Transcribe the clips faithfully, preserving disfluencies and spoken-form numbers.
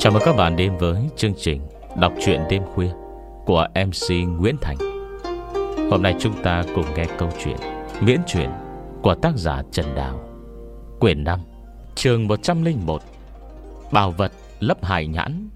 Chào mừng các bạn đến với chương trình đọc truyện đêm khuya của em xê Nguyễn Thành. Hôm nay chúng ta cùng nghe câu chuyện miễn truyện của tác giả Trần Đào, quyển năm, chương một trăm lẻ một, Bảo vật lấp hải nhãn.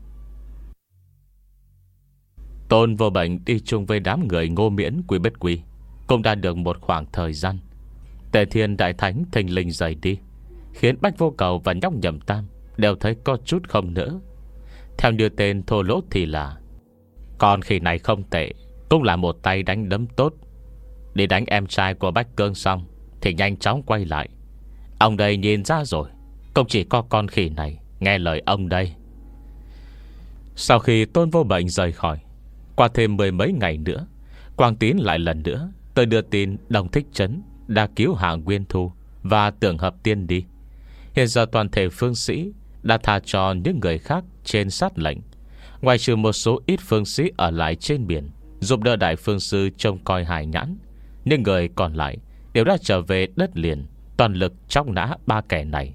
Tôn Vô Bệnh đi chung với đám người Ngô Miễn, Quý Bất Quý cũng đã được một khoảng thời gian. Tề Thiên Đại Thánh thình lình rời đi, khiến Bách Vô Cầu và Nhóc Nhậm Tam đều thấy có chút không nỡ. Theo như tên thô lỗ thì là con khỉ này không tệ, cũng là một tay đánh đấm tốt. Đi đánh em trai của Bách Cương xong thì nhanh chóng quay lại. Ông đây nhìn ra rồi, cũng chỉ có con khỉ này nghe lời ông đây. Sau khi Tôn Vô Bệnh rời khỏi, qua thêm mười mấy ngày nữa, Quang Tín lại lần nữa tới đưa tin Đồng Thích Trấn đã cứu Hạ Nguyên Thu và Tưởng Hợp Tiên đi. Hiện giờ toàn thể phương sĩ đã tha cho những người khác trên sát lệnh, ngoài trừ một số ít phương sĩ ở lại trên biển giúp đỡ đại phương sư trông coi hải nhãn. Những người còn lại đều đã trở về đất liền, toàn lực chóc nã ba kẻ này.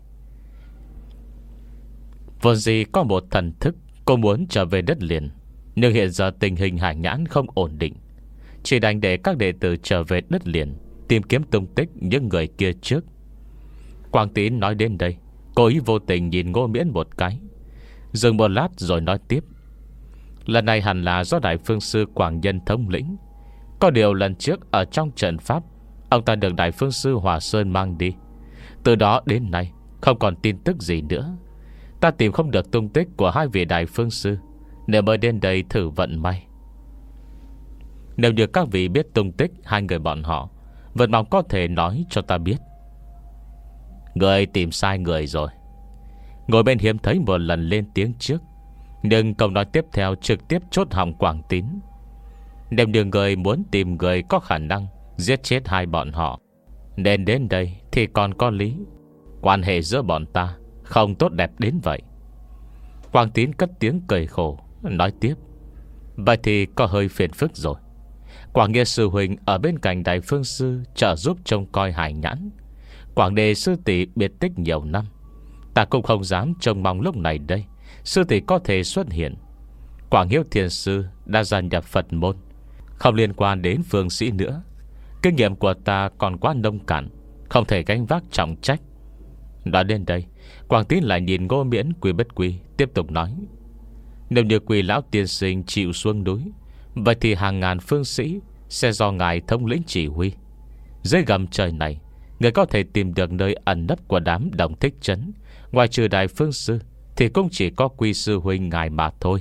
Vốn gì có một thần thức cô muốn trở về đất liền, nhưng hiện giờ tình hình hải nhãn không ổn định, chỉ đành để các đệ tử trở về đất liền tìm kiếm tung tích những người kia trước. Quang Tín nói đến đây, cố ý vô tình nhìn Ngô Miễn một cái, dừng một lát rồi nói tiếp. Lần này hẳn là do Đại Phương Sư Quảng Nhân thống lĩnh. Có điều lần trước ở trong trận pháp, ông ta được Đại Phương Sư Hòa Sơn mang đi. Từ đó đến nay không còn tin tức gì nữa. Ta tìm không được tung tích của hai vị Đại Phương Sư, nên mới đến đây thử vận may. Nếu như các vị biết tung tích hai người bọn họ, vẫn mong có thể nói cho ta biết. Người tìm sai người rồi. Ngồi bên hiếm thấy một lần lên tiếng trước, nhưng câu nói tiếp theo trực tiếp chốt họng Quảng Tín. Nếu như người muốn tìm người có khả năng giết chết hai bọn họ, nên đến đây thì còn có lý. Quan hệ giữa bọn ta không tốt đẹp đến vậy. Quảng Tín cất tiếng cười khổ, nói tiếp. Vậy thì có hơi phiền phức rồi. Quảng Nghĩa sư huynh ở bên cạnh Đại Phương Sư trợ giúp trông coi hải nhãn. Quảng Đề sư tỷ biệt tích nhiều năm, ta cũng không dám trông mong lúc này đây sư tỷ có thể xuất hiện. Quảng Hiếu Thiền Sư đã gia nhập Phật môn, không liên quan đến phương sĩ nữa. Kinh nghiệm của ta còn quá nông cạn, không thể gánh vác trọng trách. Nói đến đây, Quảng Tín lại nhìn Ngô Miễn, Quý Bất Quý, tiếp tục nói. Nếu như Quỳ lão tiên sinh chịu xuống núi, vậy thì hàng ngàn phương sĩ sẽ do ngài thống lĩnh chỉ huy. Dưới gầm trời này, người có thể tìm được nơi ẩn nấp của đám Đồng Thích Trấn, ngoài trừ Đại Phương Sư, thì cũng chỉ có Quy sư huynh ngài mà thôi.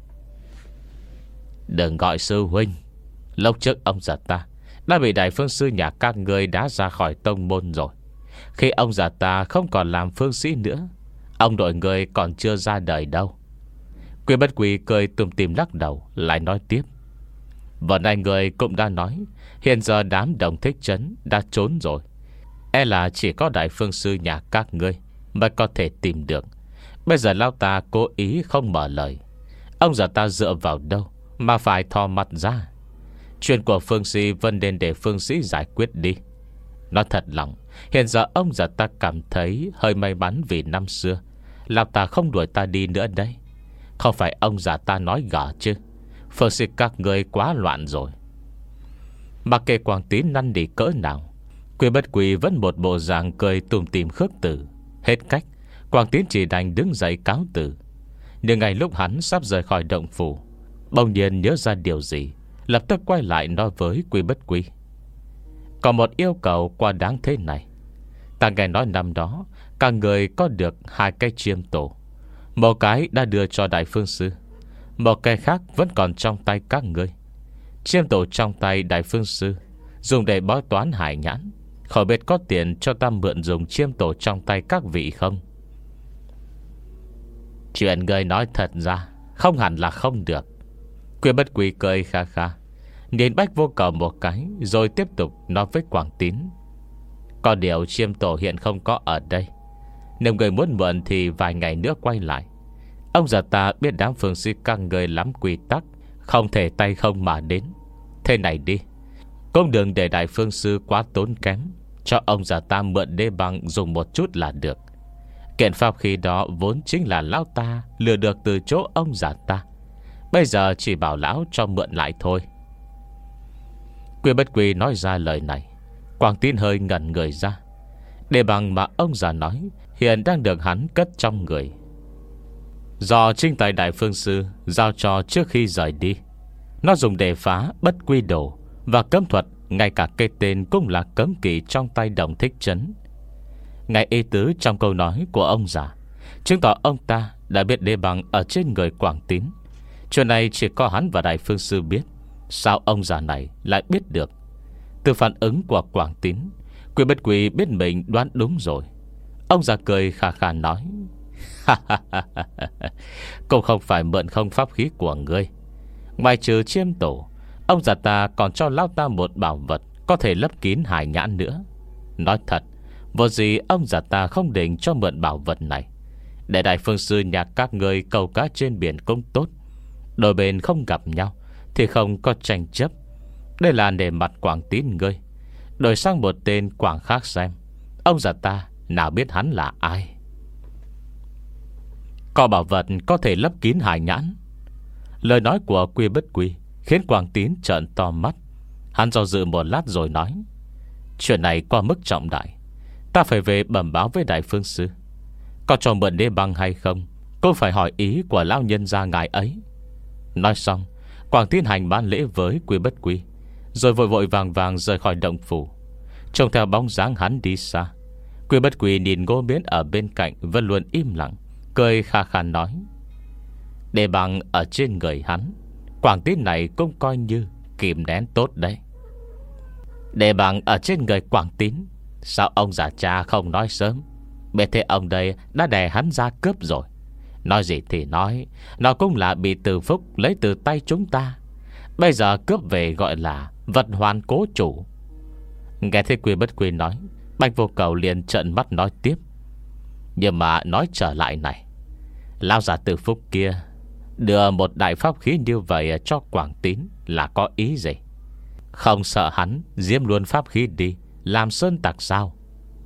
Đừng gọi sư huynh. Lúc trước ông già ta đã bị Đại Phương Sư nhà các ngươi đá ra khỏi tông môn rồi. Khi ông già ta không còn làm phương sĩ nữa, ông đội người còn chưa ra đời đâu. Quý Bất Quý cười tùm tìm lắc đầu, lại nói tiếp. Vừa nay người cũng đã nói, hiện giờ đám Đồng Thích Trấn đã trốn rồi. E là chỉ có Đại Phương Sư nhà các ngươi mới có thể tìm được. Bây giờ lão ta cố ý không mở lời, ông già ta dựa vào đâu mà phải thò mặt ra. Chuyện của phương sĩ vẫn nên để phương sĩ giải quyết đi. Nói thật lòng, hiện giờ ông già ta cảm thấy hơi may mắn vì năm xưa lão ta không đuổi ta đi nữa đấy. Không phải ông già ta nói gở chứ, phương sĩ các ngươi quá loạn rồi. Mặc kệ Quảng Tín năn nỉ cỡ nào, Quý Bất Quý vẫn một bộ dạng cười tùm tìm khước từ. Hết cách, Quảng Tín chỉ đành đứng dậy cáo từ. Nhưng ngay lúc hắn sắp rời khỏi động phủ, bỗng nhiên nhớ ra điều gì, lập tức quay lại nói với Quý Bất Quý. Còn một yêu cầu quá đáng thế này. Ta nghe nói năm đó các người có được hai cái chiêm tổ. Một cái đã đưa cho Đại Phương Sư, một cái khác vẫn còn trong tay các ngươi. Chiêm tổ trong tay Đại Phương Sư dùng để bói toán hải nhãn. Khỏi biết có tiền cho ta mượn dùng chiêm tổ trong tay các vị không? Chuyện người nói thật ra không hẳn là không được. Quý Bất Quý cười kha kha, nhìn Bách Vô Cầu một cái, rồi tiếp tục nói với Quảng Tín. Có điều chiêm tổ hiện không có ở đây. Nếu người muốn mượn thì vài ngày nữa quay lại. Ông già ta biết đám phương sĩ các người lắm quy tắc, không thể tay không mà đến. Thế này đi, cũng đừng để Đại Phương Sư quá tốn kém, cho ông già ta mượn đê băng dùng một chút là được. Kiện pháp khí đó vốn chính là lão ta lừa được từ chỗ ông già ta, bây giờ chỉ bảo lão cho mượn lại thôi. Quy Bất Quy nói ra lời này, Quảng Tín hơi ngẩn người ra. Đề bằng mà ông già nói hiện đang được hắn cất trong người, do Trinh Tài Đại Phương Sư giao cho trước khi rời đi. Nó dùng để phá bất quy đồ và cấm thuật, ngay cả cây tên cũng là cấm kỵ trong tay Đồng Thích Trấn. Ngay ý tứ trong câu nói của ông già chứng tỏ ông ta đã biết đề bằng ở trên người Quảng Tín. Chuyện này chỉ có hắn và Đại Phương Sư biết. Sao ông già này lại biết được? Từ phản ứng của Quảng Tín, Quy Bất Quy biết mình đoán đúng rồi. Ông già cười khà khà nói: cũng không phải mượn không pháp khí của ngươi. Ngoài trừ chiêm tổ, ông già ta còn cho lão ta một bảo vật có thể lấp kín hải nhãn nữa. Nói thật, vô gì ông già ta không định cho mượn bảo vật này. Để Đại Phương Sư nhà các ngươi câu cá trên biển cũng tốt. Đôi bên không gặp nhau thì không có tranh chấp. Đây là nể mặt Quảng Tín ngươi. Đổi sang một tên Quảng khác xem, ông già ta nào biết hắn là ai. Có bảo vật có thể lấp kín hải nhãn. Lời nói của Quy Bất Quy khiến Quảng Tín trợn to mắt. Hắn do dự một lát rồi nói: chuyện này qua mức trọng đại, ta phải về bẩm báo với Đại Phương Sư. Có cho mượn đế băng hay không cũng phải hỏi ý của lão nhân gia ngài ấy. Nói xong, Quảng Tín hành ban lễ với Quy Bất Quy, rồi vội vội vàng vàng rời khỏi động phủ. Trông theo bóng dáng hắn đi xa, Quy Bất Quy nhìn Ngô Miễn ở bên cạnh vẫn luôn im lặng, cười khà khà nói: đề bằng ở trên người hắn, Quảng Tín này cũng coi như kìm nén tốt đấy. Đề bằng ở trên người Quảng Tín, sao ông già cha không nói sớm? Biết thế ông đây đã đè hắn ra cướp rồi. Nói gì thì nói, nó cũng là bị Từ Phúc lấy từ tay chúng ta. Bây giờ cướp về gọi là vật hoàn cố chủ. Nghe thấy Quy Bất Quy nói, Bạch Vô Cầu liền trợn mắt nói tiếp: nhưng mà nói trở lại này, lão già Từ Phúc kia đưa một đại pháp khí như vậy cho Quảng Tín là có ý gì? Không sợ hắn giếm luôn pháp khí đi làm sơn tặc sao?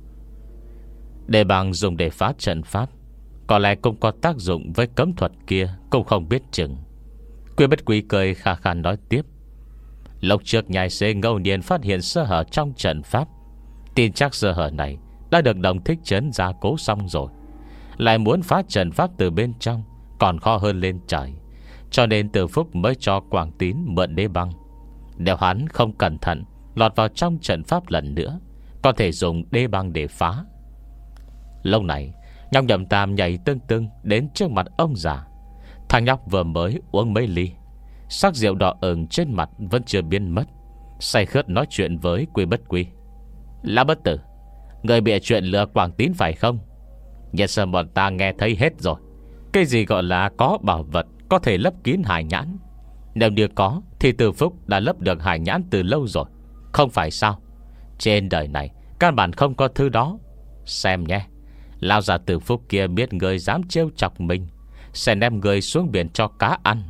Đề bằng dùng để phá trận pháp, có lẽ cũng có tác dụng với cấm thuật kia, cũng không biết chừng. Quy Bất Quy cười khà khà nói tiếp: lúc trước nhai xê ngẫu nhiên phát hiện sơ hở trong trận pháp. Tin chắc sơ hở này đã được Đồng Thích Trấn gia cố xong rồi, lại muốn phá trận pháp từ bên trong còn khó hơn lên trời. Cho nên Từ Phúc mới cho Quảng Tín mượn đế băng. Nếu hắn không cẩn thận lọt vào trong trận pháp lần nữa, có thể dùng đế băng để phá. Lúc này nhóc Nhậm Tam nhảy tưng tưng đến trước mặt ông già. Thằng nhóc vừa mới uống mấy ly, sắc rượu đỏ ửng trên mặt vẫn chưa biến mất, say khướt nói chuyện với Quy Bất Quy: lão bất tử, người bịa chuyện lừa Quảng Tín phải không? Nhất sơn bọn ta nghe thấy hết rồi. Cái gì gọi là có bảo vật có thể lấp kín hải nhãn? Nếu như có thì Từ Phúc đã lấp được hải nhãn từ lâu rồi, không phải sao? Trên đời này căn bản không có thứ đó. Xem nhé, lão già Từ Phúc kia biết người dám trêu chọc mình sẽ ném người xuống biển cho cá ăn.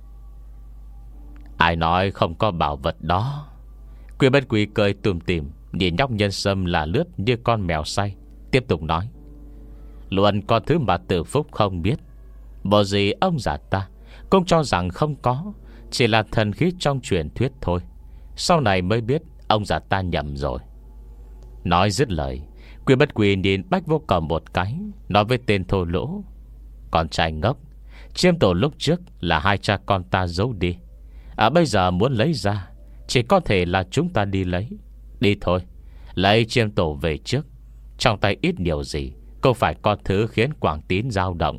Ai nói không có bảo vật đó? Quy Bất Quy cười tùm tìm nhìn nhóc Nhân Sâm là lướt như con mèo say, tiếp tục nói: luôn có thứ mà Từ Phúc không biết. Bộ gì ông già ta cũng cho rằng không có, chỉ là thần khí trong truyền thuyết thôi. Sau này mới biết ông già ta nhầm rồi. Nói dứt lời, Quy Bất Quy nhìn Bách Vô Cầu một cái, nói với tên thô lỗ: con trai ngốc, chiêm tổ lúc trước là hai cha con ta giấu đi, à bây giờ muốn lấy ra, chỉ có thể là chúng ta đi lấy. Đi thôi, lấy chiêm tổ về trước. Trong tay ít nhiều gì cũng phải có thứ khiến Quảng Tín dao động.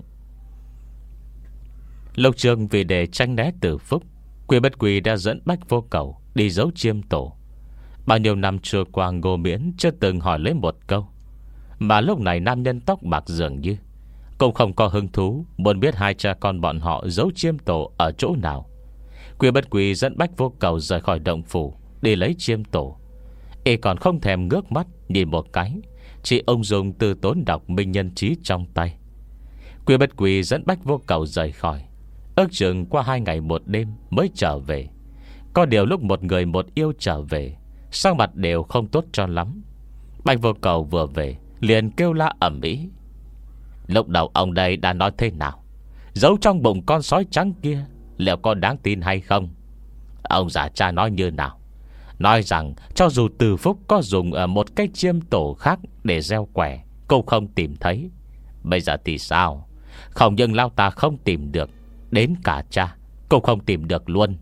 Lục Trường vì để tranh né Từ Phúc, Quy Bất Quy đã dẫn Bách Vô Cầu đi giấu chiêm tổ. Bao nhiêu năm trôi qua, Ngô Miễn chưa từng hỏi lấy một câu, mà lúc này nam nhân tóc bạc dường như cũng không có hứng thú muốn biết hai cha con bọn họ giấu chiêm tổ ở chỗ nào. Quy Bất Quy dẫn Bách Vô Cầu rời khỏi động phủ đi lấy chiêm tổ. Y còn không thèm ngước mắt nhìn một cái, chỉ ông dùng từ tốn đọc minh nhân trí trong tay. Quy Bất Quy dẫn Bách Vô Cầu rời khỏi, ước chừng qua hai ngày một đêm mới trở về. Có điều lúc một người một yêu trở về, sắc mặt đều không tốt cho lắm. Bách Vô Cầu vừa về liền kêu la ầm ĩ: Lúc đầu ông đây đã nói thế nào? Giấu trong bụng con sói trắng kia liệu có đáng tin hay không? Ông già cha nói như nào? Nói rằng cho dù Từ Phúc có dùng một cái chiêm tổ khác để gieo quẻ, cũng không tìm thấy. Bây giờ thì sao? Không những lão ta không tìm được, đến cả cha cũng không tìm được luôn.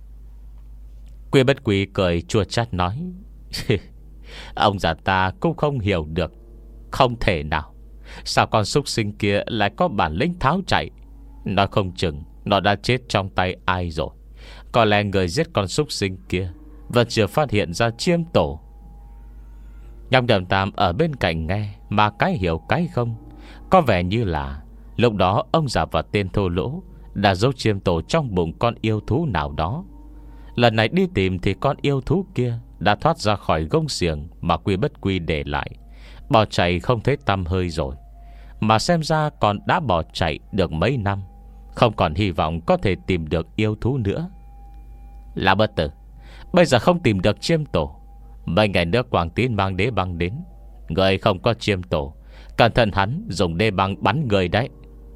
Quy Bất Quy cười chua chát nói: Ông già ta cũng không hiểu được. Không thể nào. Sao con súc sinh kia lại có bản lĩnh tháo chạy? Nói không chừng nó đã chết trong tay ai rồi. Có lẽ người giết con súc sinh kia vẫn chưa phát hiện ra chiêm tổ. Nhâm Đầm Tam ở bên cạnh nghe, mà cái hiểu cái không. Có vẻ như là lúc đó ông già và tên thô lỗ đã giấu chiêm tổ trong bụng con yêu thú nào đó. Lần này đi tìm thì con yêu thú kia đã thoát ra khỏi gông xiềng mà Quy Bất Quy để lại, bỏ chạy không thấy tăm hơi rồi. Mà xem ra còn đã bỏ chạy được mấy năm, không còn hy vọng có thể tìm được yêu thú nữa. Là Bất Tử, bây giờ không tìm được chiêm tổ, mấy ngày nữa Quảng Tín mang đế băng đến. Người không có chiêm tổ, cẩn thận hắn dùng đế băng bắn người đấy.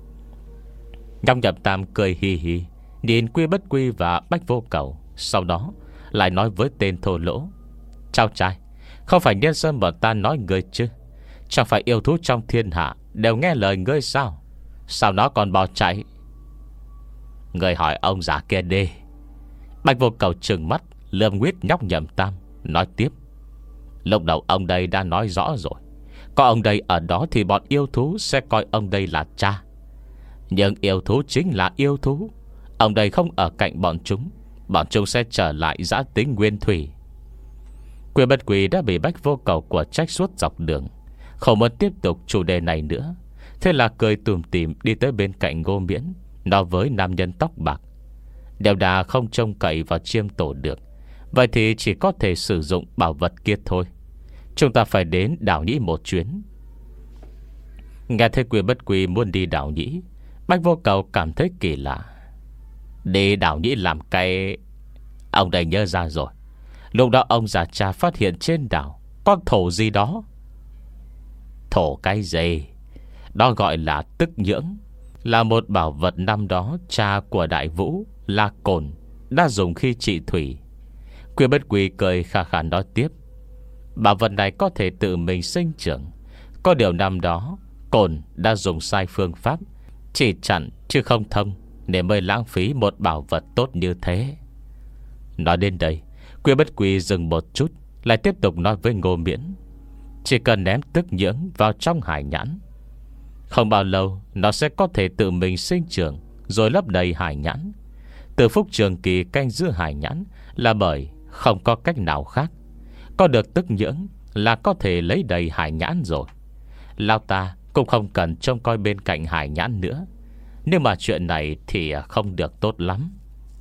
Nhong Nhậm Tam cười hì hì nhìn Quy Bất Quy và Bách Vô Cầu, sau đó lại nói với tên thô lỗ: Cháu trai, không phải nhân dân bọn ta nói ngươi chứ? Chẳng phải yêu thú trong thiên hạ đều nghe lời ngươi sao? Sao nó còn bỏ chạy? Ngươi hỏi ông già kia đi. Bạch Vô Cầu trừng mắt lườm nguyết nhóc Nhậm Tam, nói tiếp: Lúc đầu ông đây đã nói rõ rồi, có ông đây ở đó thì bọn yêu thú sẽ coi ông đây là cha. Nhưng yêu thú chính là yêu thú. Ông đây không ở cạnh bọn chúng, bọn chúng sẽ trở lại dã tính nguyên thủy. Quy Bất Quy đã bị Bách Vô Cầu của trách suốt dọc đường, không muốn tiếp tục chủ đề này nữa. Thế là cười tùm tìm đi tới bên cạnh Ngô Miễn, nói với nam nhân tóc bạc: Đều đã không trông cậy vào chiêm tổ được, vậy thì chỉ có thể sử dụng bảo vật kia thôi. Chúng ta phải đến đảo Nhĩ một chuyến. Nghe thấy Quy Bất Quy muốn đi đảo Nhĩ, Bách Vô Cầu cảm thấy kỳ lạ. Đi đảo Nhĩ làm cái... Ông đây nhớ ra rồi. Lúc đó ông già cha phát hiện trên đảo con thổ gì đó. Thổ cái gì? Đó gọi là tức nhưỡng, là một bảo vật năm đó cha của Đại Vũ là Cồn đã dùng khi trị thủy. Quy Bất Quy cười khà khà nói tiếp: Bảo vật này có thể tự mình sinh trưởng. Có điều năm đó Cồn đã dùng sai phương pháp, chỉ chặn chứ không thông, để mới lãng phí một bảo vật tốt như thế. Nói đến đây, Quy Bất Quy dừng một chút, lại tiếp tục nói với Ngô Miễn: Chỉ cần ném tức nhưỡng vào trong hải nhãn, không bao lâu nó sẽ có thể tự mình sinh trưởng, rồi lấp đầy hải nhãn. Từ Phúc trường kỳ canh giữ hải nhãn là bởi không có cách nào khác. Có được tức nhưỡng là có thể lấy đầy hải nhãn rồi. Lao ta cũng không cần trông coi bên cạnh hải nhãn nữa. Nhưng mà chuyện này thì không được tốt lắm.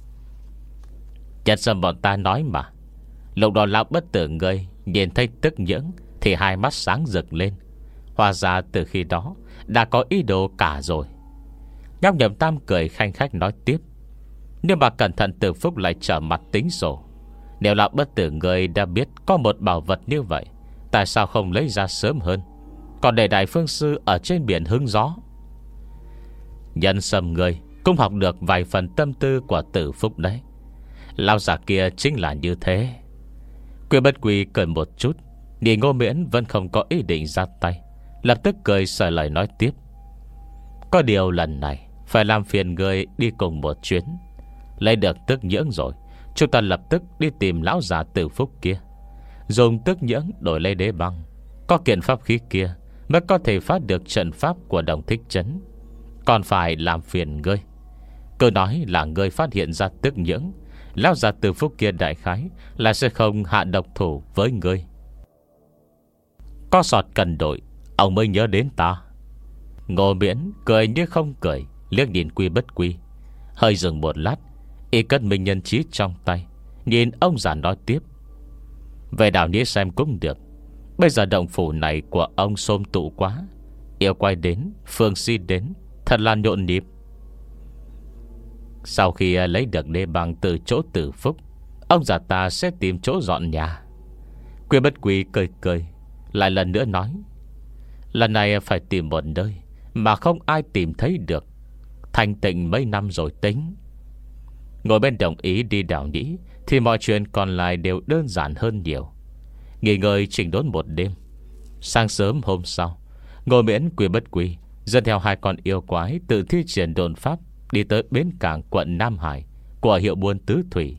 Nhân dân bọn ta nói mà. Lúc đó Lão Bất Tử ngươi nhìn thấy tức nhưỡng thì hai mắt sáng rực lên. Hóa ra từ khi đó đã có ý đồ cả rồi. Nhóc Nhậm Tam cười khanh khách nói tiếp: Nhưng mà cẩn thận Từ Phúc lại trở mặt tính sổ. Nếu Lão Bất Tử ngươi đã biết có một bảo vật như vậy, tại sao không lấy ra sớm hơn, còn để Đại Phương Sư ở trên biển hứng gió? Nhân sâm ngươi cũng học được vài phần tâm tư của Tử Phúc đấy. Lão già kia chính là như thế. Quy Bất Quy cười một chút, nhìn Ngô Miễn vẫn không có ý định ra tay, lập tức cười sởi lời nói tiếp: Có điều lần này phải làm phiền ngươi đi cùng một chuyến. Lấy được tức nhưỡng rồi, chúng ta lập tức đi tìm lão già Tử Phúc kia, dùng tức nhưỡng đổi lấy đế băng. Có kiện pháp khí kia mới có thể phát được trận pháp của Đồng Thích Trấn. Còn phải làm phiền ngươi. Cứ nói là ngươi phát hiện ra tức nhưỡng, lão già Tử Phúc kia đại khái là sẽ không hạ độc thủ với ngươi. Có sọt cần đổi, ông mới nhớ đến ta. Ngô Miễn cười như không cười, liếc nhìn Quy Bất Quy, hơi dừng một lát, y cất minh nhân trí trong tay, nhìn ông già nói tiếp: Về đảo Nhĩ xem cũng được. Bây giờ động phủ này của ông xôm tụ quá, yêu quay đến, phương si đến, thật là nhộn nhịp. Sau khi lấy được đế băng từ chỗ Tử Phúc, ông già ta sẽ tìm chỗ dọn nhà. Quy Bất Quy cười cười, lại lần nữa nói: Lần này phải tìm một nơi mà không ai tìm thấy được. Thanh tịnh mấy năm rồi tính. Ngồi bên đồng ý đi đảo nhĩ thì mọi chuyện còn lại đều đơn giản hơn nhiều. Nghỉ ngơi chỉnh đốn một đêm. Sáng sớm hôm sau, Ngô Miễn Quy Bất Quy dẫn theo hai con yêu quái tự thi triển đồn pháp đi tới bến cảng quận Nam Hải của hiệu buôn Tứ Thủy.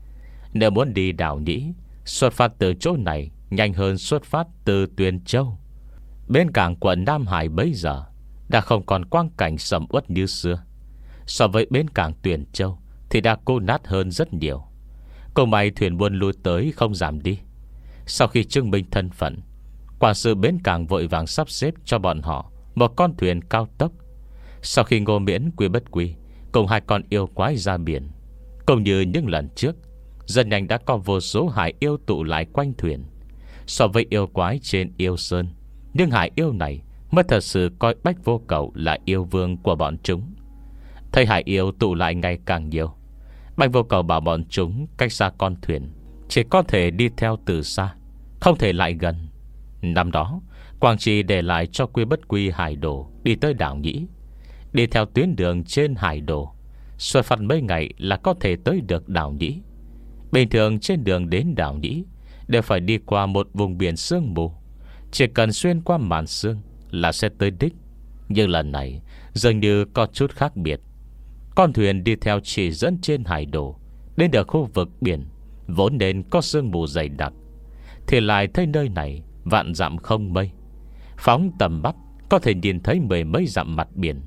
Nếu muốn đi đảo nhĩ, xuất phát từ chỗ này nhanh hơn xuất phát từ Tuyền Châu. Bến cảng quận Nam Hải bấy giờ đã không còn quang cảnh sầm uất như xưa. So với bến cảng Tuyền Châu thì đã cô nát hơn rất nhiều. Câu may thuyền buôn lui tới không giảm đi. Sau khi chứng minh thân phận, quản sự bến cảng vội vàng sắp xếp cho bọn họ một con thuyền cao tốc. Sau khi Ngô Miễn Quy Bất Quy cùng hai con yêu quái ra biển, cũng như những lần trước, rất nhanh đã có vô số hải yêu tụ lại quanh thuyền. So với yêu quái trên yêu sơn, nhưng hải yêu này mới thật sự coi Bách Vô Cầu là yêu vương của bọn chúng. Thấy hải yêu tụ lại ngày càng nhiều, Bách Vô Cầu bảo bọn chúng cách xa con thuyền, chỉ có thể đi theo từ xa, không thể lại gần. Năm đó Quang Trì để lại cho Quy Bất Quy hải đồ đi tới đảo nhĩ. Đi theo tuyến đường trên hải đồ, xuất phát mấy ngày là có thể tới được đảo nhĩ. Bình thường trên đường đến đảo nhĩ đều phải đi qua một vùng biển sương mù. Chỉ cần xuyên qua màn sương là sẽ tới đích. Nhưng lần này dường như có chút khác biệt. Con thuyền đi theo chỉ dẫn trên hải đồ đến được khu vực biển vốn nên có sương mù dày đặc, thì lại thấy nơi này vạn dặm không mây. Phóng tầm mắt có thể nhìn thấy mười mấy dặm mặt biển.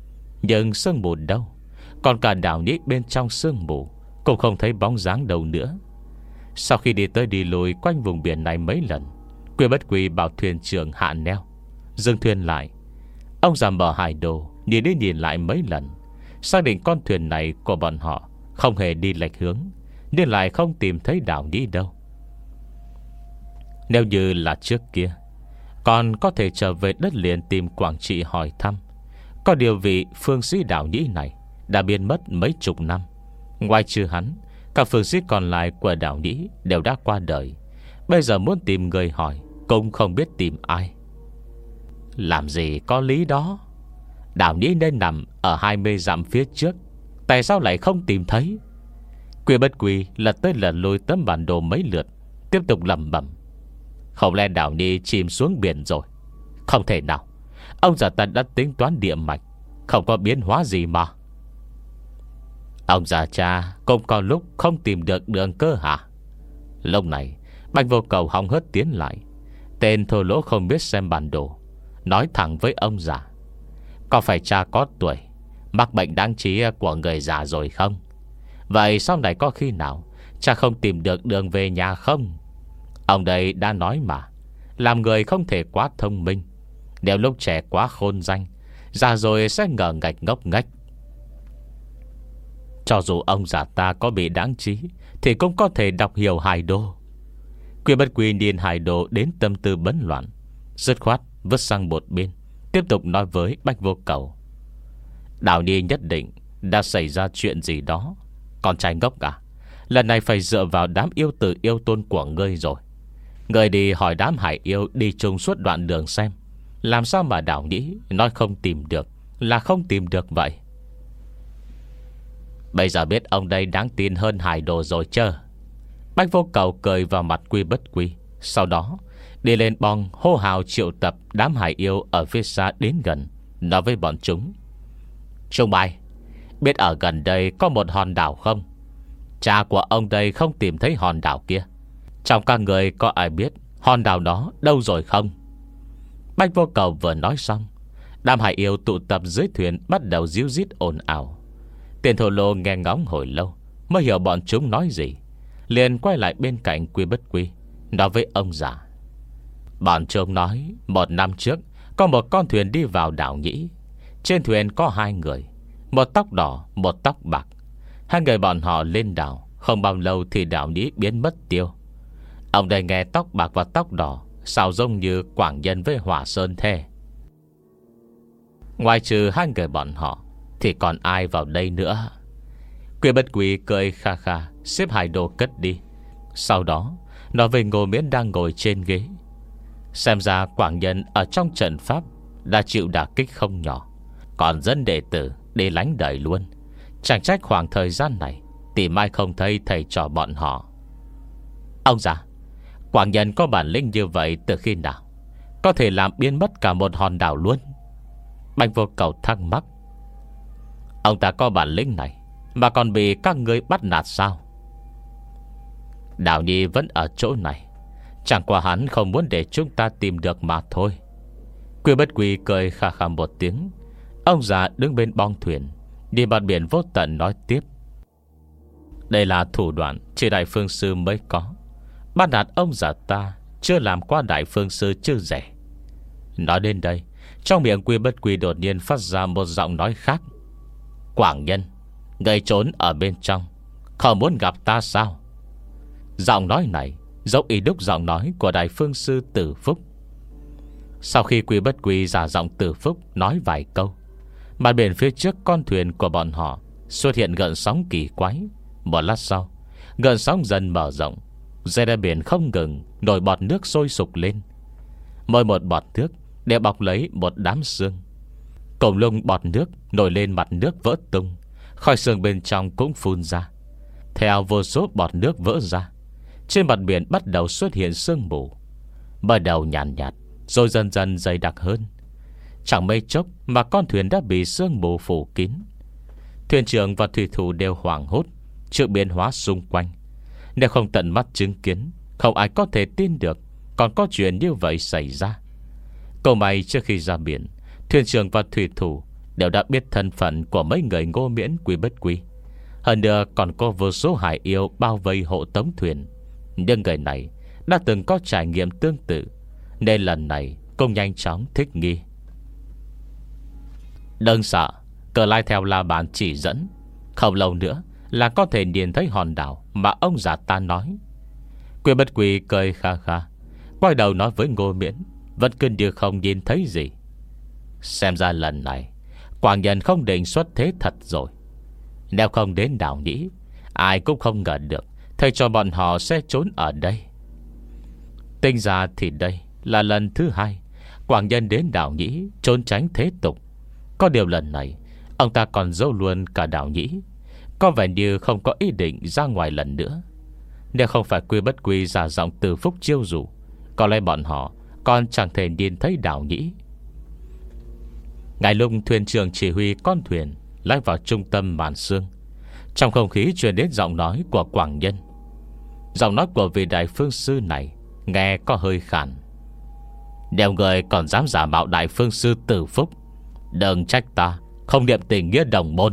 Nhưng sương mù đâu, còn cả đảo nhĩ bên trong sương mù cũng không thấy bóng dáng đâu nữa. Sau khi đi tới đi lùi quanh vùng biển này mấy lần, Quy Bất Quy bảo thuyền trưởng hạ neo, dừng thuyền lại. Ông già mở hải đồ nhìn đi nhìn lại mấy lần, xác định con thuyền này của bọn họ không hề đi lệch hướng, nên lại không tìm thấy đảo nhĩ đâu. Nếu như là trước kia, còn có thể trở về đất liền tìm Quảng Trị hỏi thăm. Có điều vị phương sĩ đảo nhĩ này đã biến mất mấy chục năm. Ngoài trừ hắn, các phương sĩ còn lại của đảo nhĩ đều đã qua đời. Bây giờ muốn tìm người hỏi cũng không biết tìm ai. Làm gì có lý đó. Đảo nhĩ nên nằm ở hai mươi dặm phía trước, tại sao lại không tìm thấy? Quy Bất Quy lật tới lần lùi tấm bản đồ mấy lượt, tiếp tục lẩm bẩm. Không lẽ đảo nhĩ chìm xuống biển rồi? Không thể nào. Ông già ta đã tính toán địa mạch, không có biến hóa gì mà. Ông già cha cũng có lúc không tìm được đường cơ hả? Lúc này Bạch Vô Cầu hóng hớt tiến lại. Tên thô lỗ không biết xem bản đồ, nói thẳng với ông già. Có phải cha có tuổi, mắc bệnh đáng trí của người già rồi không? Vậy sau này có khi nào cha không tìm được đường về nhà không? Ông đây đã nói mà, làm người không thể quá thông minh. Nếu lúc trẻ quá khôn danh, già rồi sẽ ngờ ngạch ngốc nghếch. Cho dù ông già ta có bị đáng trí thì cũng có thể đọc hiểu hải đồ. Quy Bất Quy nhìn hải đồ đến tâm tư bấn loạn, dứt khoát vứt sang một bên, tiếp tục nói với Bách Vô Cầu. Đảo nhĩ nhất định đã xảy ra chuyện gì đó. Con trai ngốc à, lần này phải dựa vào đám yêu tử yêu tôn của ngươi rồi. Ngươi đi hỏi đám hải yêu đi chung suốt đoạn đường xem, làm sao mà đảo nhĩ nói không tìm được là không tìm được vậy. Bây giờ biết ông đây đáng tin hơn hải đồ rồi chơ. Bách Vô Cầu cười vào mặt Quy Bất Quy, sau đó đi lên bong hô hào triệu tập đám hải yêu ở phía xa đến gần, nói với bọn chúng. Trung Bài, biết ở gần đây có một hòn đảo không? Cha của ông đây không tìm thấy hòn đảo kia. Trong các người có ai biết hòn đảo đó đâu rồi không? Bách Vô Cầu vừa nói xong, đám hải yêu tụ tập dưới thuyền bắt đầu díu dít ồn ào. Tiền thổ lô nghe ngóng hồi lâu mới hiểu bọn chúng nói gì, liền quay lại bên cạnh Quy Bất Quy, nói với ông già. Bọn chúng nói một năm trước có một con thuyền đi vào đảo nhĩ. Trên thuyền có hai người, một tóc đỏ, một tóc bạc. Hai người bọn họ lên đảo, không bao lâu thì đảo nhĩ biến mất tiêu. Ông đây nghe tóc bạc và tóc đỏ sao giống như Quảng Nhân với Hỏa Sơn thế. Ngoài trừ hai người bọn họ thì còn ai vào đây nữa? Quy Bất Quy cười kha kha, xếp hải đồ cất đi. Sau đó nói với Ngô Miễn đang ngồi trên ghế. Xem ra Quảng Nhân ở trong trận pháp đã chịu đả kích không nhỏ, còn dẫn đệ tử đi lánh đời luôn. Chẳng trách khoảng thời gian này tìm ai không thấy thầy trò bọn họ. Ông già, Quảng Nhân có bản lĩnh như vậy từ khi nào? Có thể làm biến mất cả một hòn đảo luôn? Bạch Vô Cầu thắc mắc. Ông ta có bản lĩnh này mà còn bị các ngươi bắt nạt sao? Đảo Nhi vẫn ở chỗ này, chẳng qua hắn không muốn để chúng ta tìm được mà thôi. Quy Bất Quy cười khà khà một tiếng. Ông già đứng bên bong thuyền đi mặt biển vô tận nói tiếp. Đây là thủ đoạn chỉ Đại Phương Sư mới có. Bắt nạt ông già ta chưa làm qua Đại Phương Sư chưa rẻ. Nói đến đây, trong miệng Quy Bất Quy đột nhiên phát ra một giọng nói khác. Quảng Nhân, người trốn ở bên trong, không muốn gặp ta sao? Giọng nói này giống y đúc giọng nói của Đại Phương Sư Tử Phúc. Sau khi Quy Bất Quy giả giọng Tử Phúc nói vài câu, mặt biển phía trước con thuyền của bọn họ xuất hiện gợn sóng kỳ quái. Một lát sau, gợn sóng dần mở rộng, dưới đáy biển không ngừng nổi bọt nước sôi sục lên. Mỗi một bọt nước đều bọc lấy một đám sương. Cùng lúc bọt nước nổi lên, mặt nước vỡ tung, khói sương bên trong cũng phun ra. Theo vô số bọt nước vỡ ra, trên mặt biển bắt đầu xuất hiện sương mù, bắt đầu nhàn nhạt, nhạt rồi dần dần dày đặc hơn. Chẳng mấy chốc mà con thuyền đã bị sương mù phủ kín. Thuyền trưởng và thủy thủ đều hoảng hốt trước biến hóa xung quanh. Nếu không tận mắt chứng kiến, không ai có thể tin được còn có chuyện như vậy xảy ra. Câu may trước khi ra biển, thuyền trưởng và thủy thủ đều đã biết thân phận của mấy người Ngô Miễn, Quy Bất Quy. Hơn nữa còn có vô số hải yêu bao vây hộ tống thuyền. Nhưng người này đã từng có trải nghiệm tương tự, nên lần này cũng nhanh chóng thích nghi. Đừng sợ, cờ lai theo La Bàn chỉ dẫn, không lâu nữa là có thể nhìn thấy hòn đảo mà ông già ta nói. Quy Bất Quy cười kha kha, quay đầu nói với Ngô Miễn, vẫn cứ như không nhìn thấy gì. Xem ra lần này Quảng Nhân không định xuất thế thật rồi. Nếu không đến đảo Nhĩ, ai cũng không ngờ được thầy cho bọn họ sẽ trốn ở đây. Tính ra thì đây là lần thứ hai Quảng Nhân đến đảo Nhĩ trốn tránh thế tục. Có điều lần này ông ta còn giấu luôn cả đảo Nhĩ, có vẻ như không có ý định ra ngoài lần nữa. Nếu không phải Quy Bất Quy giả giọng Từ Phúc chiêu dụ, có lẽ bọn họ còn chẳng thể nhìn thấy đảo Nhĩ. Ngay lúc thuyền trưởng chỉ huy con thuyền lái vào trung tâm màn sương, trong không khí truyền đến giọng nói của Quảng Nhân. Giọng nói của vị Đại Phương Sư này nghe có hơi khàn. Nếu người còn dám giả mạo Đại Phương Sư Tử Phúc, đừng trách ta không niệm tình nghĩa đồng môn.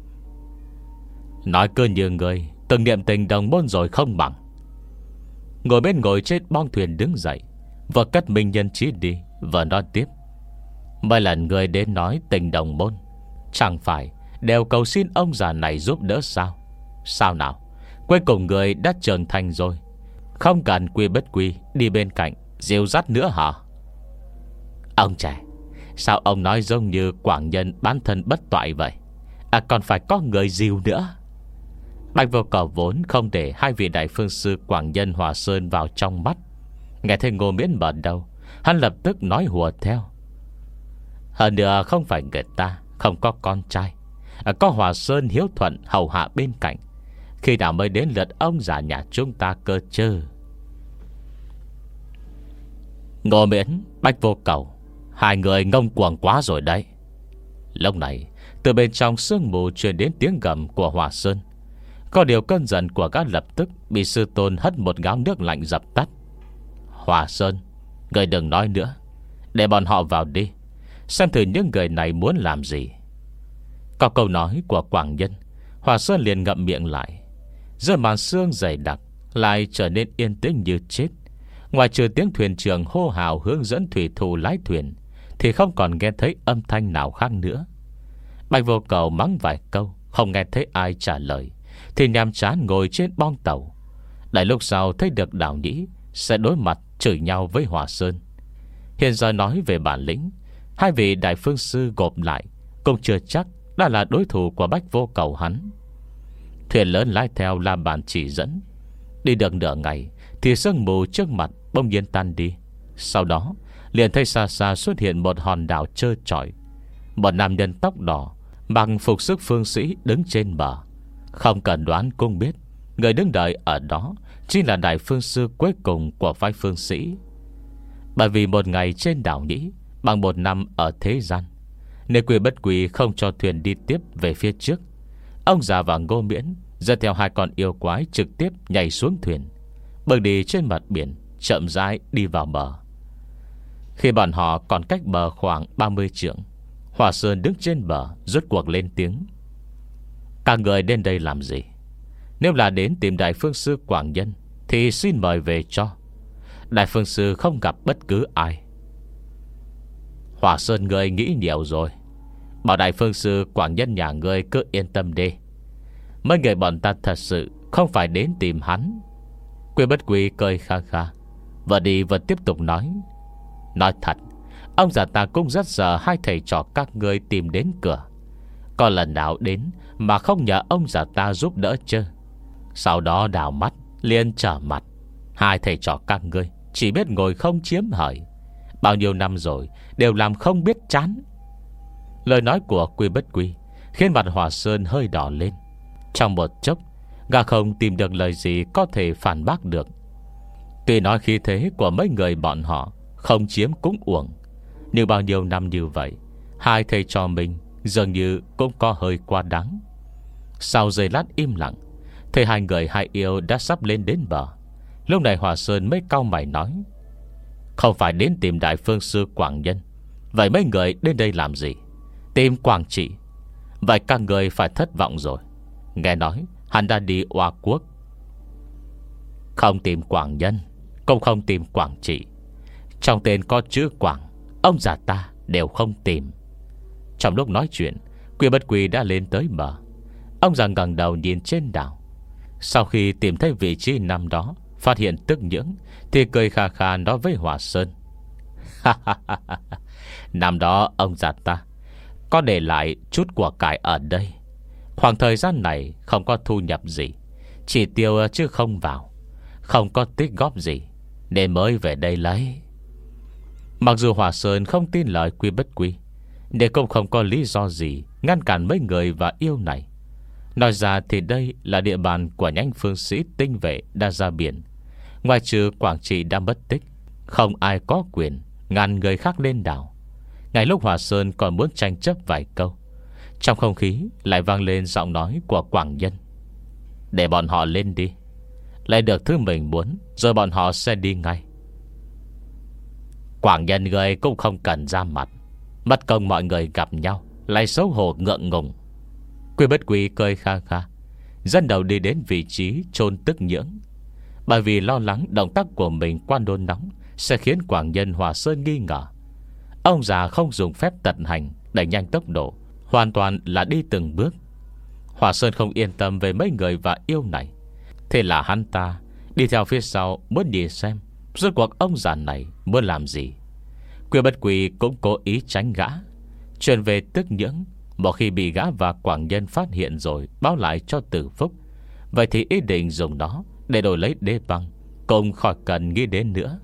Nói cứ như người từng niệm tình đồng môn rồi không bằng. Ngồi bên ngồi trên bong thuyền đứng dậy, vừa cất minh nhân trí đi, vừa nói tiếp. Mấy lần người đến nói tình đồng môn, chẳng phải đều cầu xin ông già này giúp đỡ sao? Sao nào, cuối cùng người đã trưởng thành rồi, không cần Quy Bất Quy đi bên cạnh dìu dắt nữa hả? Ông trẻ, sao ông nói giống như Quảng Nhân bán thân bất toại vậy? À, còn phải có người dìu nữa. Bạch Vô Cầu vốn không để hai vị Đại Phương Sư Quảng Nhân, Hòa Sơn vào trong mắt. Nghe thấy Ngô Miễn mở đầu, hắn lập tức nói hùa theo. Hơn nữa không phải người ta không có con trai, à, có Hòa Sơn hiếu thuận hầu hạ bên cạnh, khi nào mới đến lượt ông già nhà chúng ta cơ chứ? Ngô Miễn, Bạch Vô Cầu, hai người ngông cuồng quá rồi đấy. Lúc này từ bên trong sương mù truyền đến tiếng gầm của Hòa Sơn. Có điều cơn giận của gã lập tức bị sư tôn hất một gáo nước lạnh dập tắt. Hòa Sơn, người đừng nói nữa, để bọn họ vào đi, xem thử những người này muốn làm gì. Có câu nói của Quảng Nhân, Hòa Sơn liền ngậm miệng lại. Giữa màn sương dày đặc lại trở nên yên tĩnh như chết. Ngoài trừ tiếng thuyền trưởng hô hào hướng dẫn thủy thủ lái thuyền, thì không còn nghe thấy âm thanh nào khác nữa. Bạch Vô Cầu mắng vài câu, không nghe thấy ai trả lời, thì nhàm chán ngồi trên bong tàu. Đại lúc sau thấy được đảo Nhĩ sẽ đối mặt chửi nhau với Hòa Sơn. Hiện giờ nói về bản lĩnh, hai vị Đại Phương Sư gộp lại cũng chưa chắc đã là đối thủ của Bạch Vô Cầu hắn. Thuyền lớn lái theo La Bàn chỉ dẫn, đi được nửa ngày thì sương mù trước mặt bỗng nhiên tan đi. Sau đó liền thấy xa xa xuất hiện một hòn đảo trơ trọi. Một nam nhân tóc đỏ mặc phục sức phương sĩ đứng trên bờ. Không cần đoán cũng biết người đứng đợi ở đó chính là đại phương sư cuối cùng của phái phương sĩ. Bởi vì một ngày trên đảo Nhĩ bằng một năm ở thế gian, nên Quy Bất Quy không cho thuyền đi tiếp về phía trước. Ông già và Ngô Miễn dẫn theo hai con yêu quái trực tiếp nhảy xuống thuyền, bước đi trên mặt biển, chậm rãi đi vào bờ. Khi bọn họ còn cách bờ khoảng ba mươi trượng, Hòa Sơn đứng trên bờ rốt cuộc lên tiếng: "Các người đến đây làm gì? Nếu là đến tìm Đại Phương Sư Quảng Nhân thì xin mời về cho. Đại Phương Sư không gặp bất cứ ai." "Hòa Sơn người nghĩ nhiều rồi. Bảo Đại Phương Sư Quảng Nhân nhà người cứ yên tâm đi. Mấy người bọn ta thật sự không phải đến tìm hắn." Quy Bất Quy cười kha kha, vừa đi vừa tiếp tục nói: "Nói thật, ông già ta cũng rất sợ hai thầy trò các ngươi tìm đến cửa. Có lần nào đến mà không nhờ ông già ta giúp đỡ chứ? Sau đó đảo mắt liền trở mặt. Hai thầy trò các ngươi chỉ biết ngồi không chiếm hời. Bao nhiêu năm rồi đều làm không biết chán." Lời nói của Quy Bất Quy khiến mặt Hòa Sơn hơi đỏ lên. Trong một chốc, gã không tìm được lời gì có thể phản bác được. Tuy nói khí thế của mấy người bọn họ không chiếm cũng uổng, nhưng bao nhiêu năm như vậy, hai thầy trò mình dường như cũng có hơi quá đáng. Sau giây lát im lặng, thấy hai người hai yêu đã sắp lên đến bờ. Lúc này Hòa Sơn mới cau mày nói: "Không phải đến tìm Đại Phương Sư Quảng Nhân, vậy mấy người đến đây làm gì? Tìm Quảng Trị. Vậy các người phải thất vọng rồi. Nghe nói hắn đã đi Oa Quốc." "Không tìm Quảng Nhân, cũng không tìm Quảng Trị. Trong tên có chữ Quảng, ông già ta đều không tìm." Trong lúc nói chuyện, Quy Bất Quy đã lên tới bờ. Ông già ngẩng đầu nhìn trên đảo. Sau khi tìm thấy vị trí năm đó, phát hiện Tức Nhưỡng, thì cười khà khà nói với Hòa Sơn: "Năm đó ông già ta có để lại chút của cải ở đây. Khoảng thời gian này không có thu nhập gì, chỉ tiêu chứ không vào, không có tích góp gì, nên mới về đây lấy." Mặc dù Hòa Sơn không tin lời Quy Bất Quy, để cũng không có lý do gì ngăn cản mấy người và yêu này. Nói ra thì đây là địa bàn của nhánh phương sĩ tinh vệ đã ra biển. Ngoài trừ Quảng Trị đã mất tích, không ai có quyền ngăn người khác lên đảo. Ngay lúc Hòa Sơn còn muốn tranh chấp vài câu, trong không khí lại vang lên giọng nói của Quảng Nhân: "Để bọn họ lên đi, lấy được thứ mình muốn rồi bọn họ sẽ đi ngay." "Quảng Nhân người cũng không cần ra mặt, mất công mọi người gặp nhau lại xấu hổ ngượng ngùng." Quy Bất Quy cười kha kha, dẫn đầu đi đến vị trí chôn Tức Nhưỡng. Bởi vì lo lắng động tác của mình qua đôn nóng sẽ khiến Quảng Nhân Hòa Sơn nghi ngờ, ông già không dùng phép tận hành đẩy nhanh tốc độ, hoàn toàn là đi từng bước. Hòa Sơn không yên tâm về mấy người và yêu này, thế là hắn ta đi theo phía sau muốn nhìn xem rốt cuộc ông già này muốn làm gì. Quy Bất Quy cũng cố ý tránh gã. Chuyện về Tức Nhưỡng, một khi bị gã và Quảng Nhân phát hiện rồi báo lại cho Tử Phúc, vậy thì ý định dùng nó để đổi lấy đế băng cũng khỏi cần nghĩ đến nữa.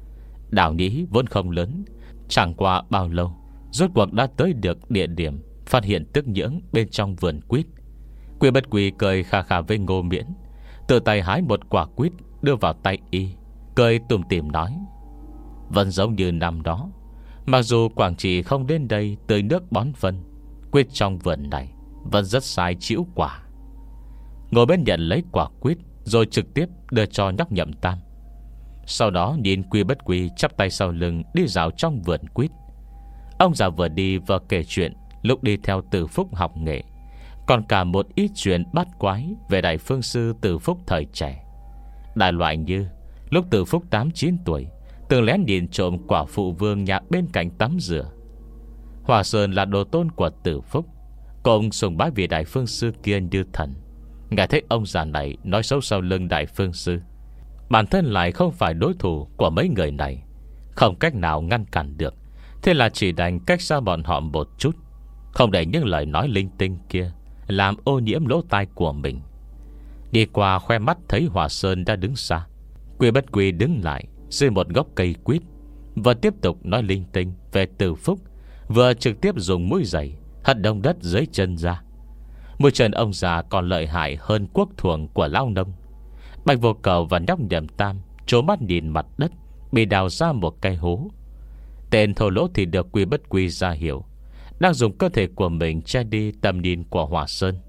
Đảo Nhĩ vốn không lớn, chẳng qua bao lâu rốt cuộc đã tới được địa điểm phát hiện Tức Nhưỡng bên trong vườn quýt. Quy Bất Quy cười khà khà với Ngô Miễn, tự tay hái một quả quýt đưa vào tay y, cười tủm tỉm nói: "Vẫn giống như năm đó, mặc dù Quảng Trị không đến đây tưới nước bón phân, quýt trong vườn này vẫn rất sai chịu quả." Ngồi bên nhận lấy quả quýt rồi trực tiếp đưa cho nhóc Nhậm Tam. Sau đó nhìn Quy Bất Quy chắp tay sau lưng đi dạo trong vườn quýt. Ông già vừa đi vừa kể chuyện lúc đi theo Tử Phúc học nghệ, còn cả một ít chuyện bát quái về Đại Phương Sư Tử Phúc thời trẻ. Đại loại như lúc Tử Phúc tám chín tuổi từng lén nhìn trộm quả phụ vương nhà bên cạnh tắm rửa. Hòa Sơn là đồ tôn của Tử Phúc, cũng sùng bái vì Đại Phương Sư kia như thần. Ngài thấy ông già này nói xấu sau lưng Đại Phương Sư, bản thân lại không phải đối thủ của mấy người này, không cách nào ngăn cản được. Thế là chỉ đành cách xa bọn họ một chút, không để những lời nói linh tinh kia làm ô nhiễm lỗ tai của mình. Đi qua khoe mắt thấy Hòa Sơn đã đứng xa, Quy Bất Quy đứng lại dưới một gốc cây quýt, vừa tiếp tục nói linh tinh về Từ Phúc, vừa trực tiếp dùng mũi giày hất đông đất dưới chân ra. Mũi chân ông già còn lợi hại hơn quốc thuồng của lao nông. Bạch Vô Cầu và nhóc Nhậm Tam trố mắt nhìn mặt đất bị đào ra một cái hố. Tên thô lỗ thì được Quy Bất Quy ra hiểu, đang dùng cơ thể của mình che đi tầm nhìn của Hòa Sơn.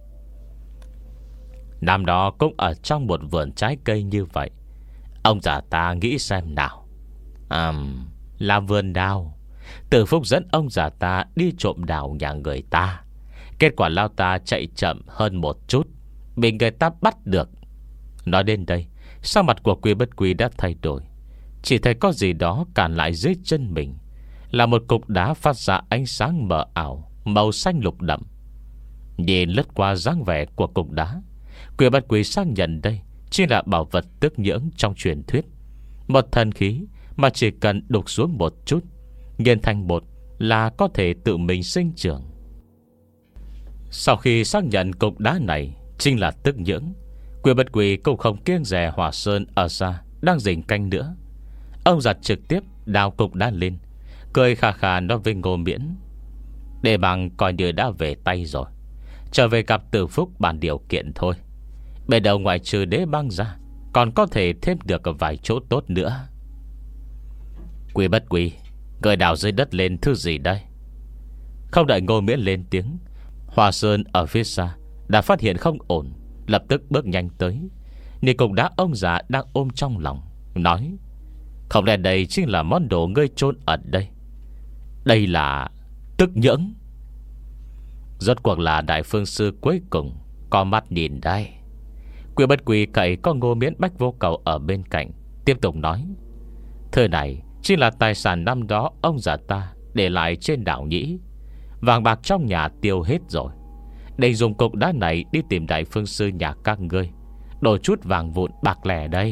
Năm đó cũng ở trong một vườn trái cây như vậy. Ông già ta nghĩ xem nào. À, là vườn đào. Từ Phúc dẫn ông già ta đi trộm đào nhà người ta. Kết quả lao ta chạy chậm hơn một chút, bị người ta bắt được. Nói đến đây, sắc mặt của Quy Bất Quy đã thay đổi. Chỉ thấy có gì đó cản lại dưới chân mình, là một cục đá phát ra ánh sáng mờ ảo, màu xanh lục đậm. Nhìn lướt qua dáng vẻ của cục đá, Quy Bất Quy xác nhận đây chính là bảo vật tước nhưỡng trong truyền thuyết. Một thần khí mà chỉ cần đục xuống một chút, nghiền thành bột là có thể tự mình sinh trưởng. Sau khi xác nhận cục đá này chính là tước nhưỡng, Quy Bất Quy cũng không kiêng dè Hòa Sơn ở xa đang rình canh nữa. Ông giặt trực tiếp đào cục đá lên, cười khà khà nói với Ngô Miễn: Để bằng coi như đã về tay rồi, trở về gặp Từ Phúc bàn điều kiện thôi. Bên đầu ngoại trừ đế băng ra, còn có thể thêm được vài chỗ tốt nữa. Quy Bất Quy, người đào dưới đất lên thứ gì đây? Không đợi Ngô Miễn lên tiếng, Hòa Sơn ở phía xa đã phát hiện không ổn, lập tức bước nhanh tới, nhìn cục đá ông già đang ôm trong lòng, nói: Không lẽ đây chính là món đồ ngươi chôn ở đây? Đây là tước nhưỡng. Rốt cuộc là đại phương sư cuối cùng có mắt nhìn đây. Quy Bất Quy cậy có Ngô Miễn Bách Vô Cầu ở bên cạnh, tiếp tục nói: Thứ này chính là tài sản năm đó ông già ta để lại trên đảo Nhĩ. Vàng bạc trong nhà tiêu hết rồi, định dùng cục đá này đi tìm đại phương sư nhà các ngươi, đổi chút vàng vụn bạc lẻ đây.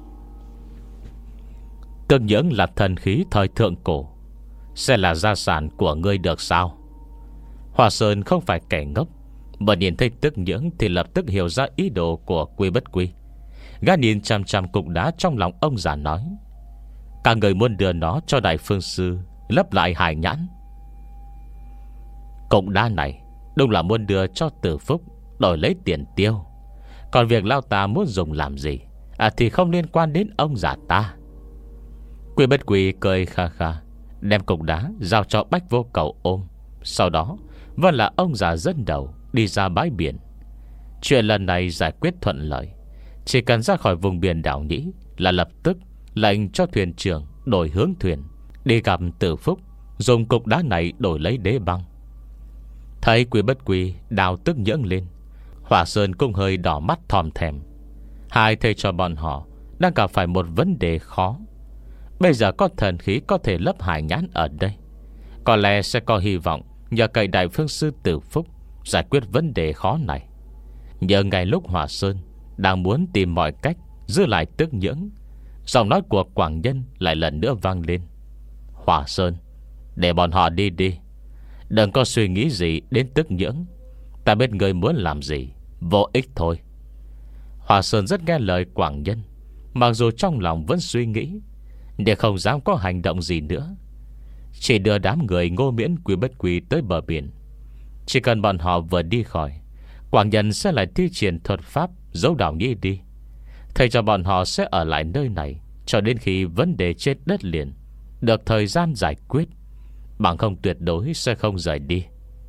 Tước nhưỡng là thần khí thời thượng cổ, sẽ là gia sản của ngươi được sao? Hòa Sơn không phải kẻ ngốc, mà nhìn thấy tước nhưỡng thì lập tức hiểu ra ý đồ của Quy Bất Quy. Gã nhìn chằm chằm cục đá trong lòng ông già nói: Cả người muốn đưa nó cho đại phương sư lấp lại hài nhãn. Cục đá này đúng là muốn đưa cho Từ Phúc đổi lấy tiền tiêu, còn việc lao ta muốn dùng làm gì à, thì không liên quan đến ông già ta. Quy Bất Quy cười kha kha, đem cục đá giao cho Bách Vô Cầu ôm. Sau đó vẫn là ông già dẫn đầu đi ra bãi biển. Chuyện lần này giải quyết thuận lợi, chỉ cần ra khỏi vùng biển đảo Nhĩ là lập tức lệnh cho thuyền trưởng đổi hướng thuyền, đi gặp Từ Phúc, dùng cục đá này đổi lấy đế băng. Thấy Quy Bất Quy đào tức nhưỡng lên, Hỏa Sơn cũng hơi đỏ mắt thòm thèm. Hai thầy cho bọn họ đang gặp phải một vấn đề khó. Bây giờ có thần khí có thể lấp hài nhãn ở đây, có lẽ sẽ có hy vọng nhờ cậy đại phương sư Từ Phúc giải quyết vấn đề khó này. Nhờ ngay lúc Hỏa Sơn đang muốn tìm mọi cách giữ lại tước nhưỡng, giọng nói của Quảng Nhân lại lần nữa vang lên: Hỏa Sơn, để bọn họ đi đi, đừng có suy nghĩ gì đến tước nhưỡng. Ta biết người muốn làm gì, vô ích thôi. Hỏa Sơn rất nghe lời Quảng Nhân, mặc dù trong lòng vẫn suy nghĩ, nhưng không dám có hành động gì nữa. Chỉ đưa đám người Ngô Miễn Quy Bất Quy tới bờ biển. Chỉ cần bọn họ vừa đi khỏi, Quảng Nhân sẽ lại thi triển thuật pháp giấu đảo Nhĩ đi. Thầy cho bọn họ sẽ ở lại nơi này cho đến khi vấn đề trên đất liền được thời gian giải quyết, bằng không tuyệt đối sẽ không rời đi.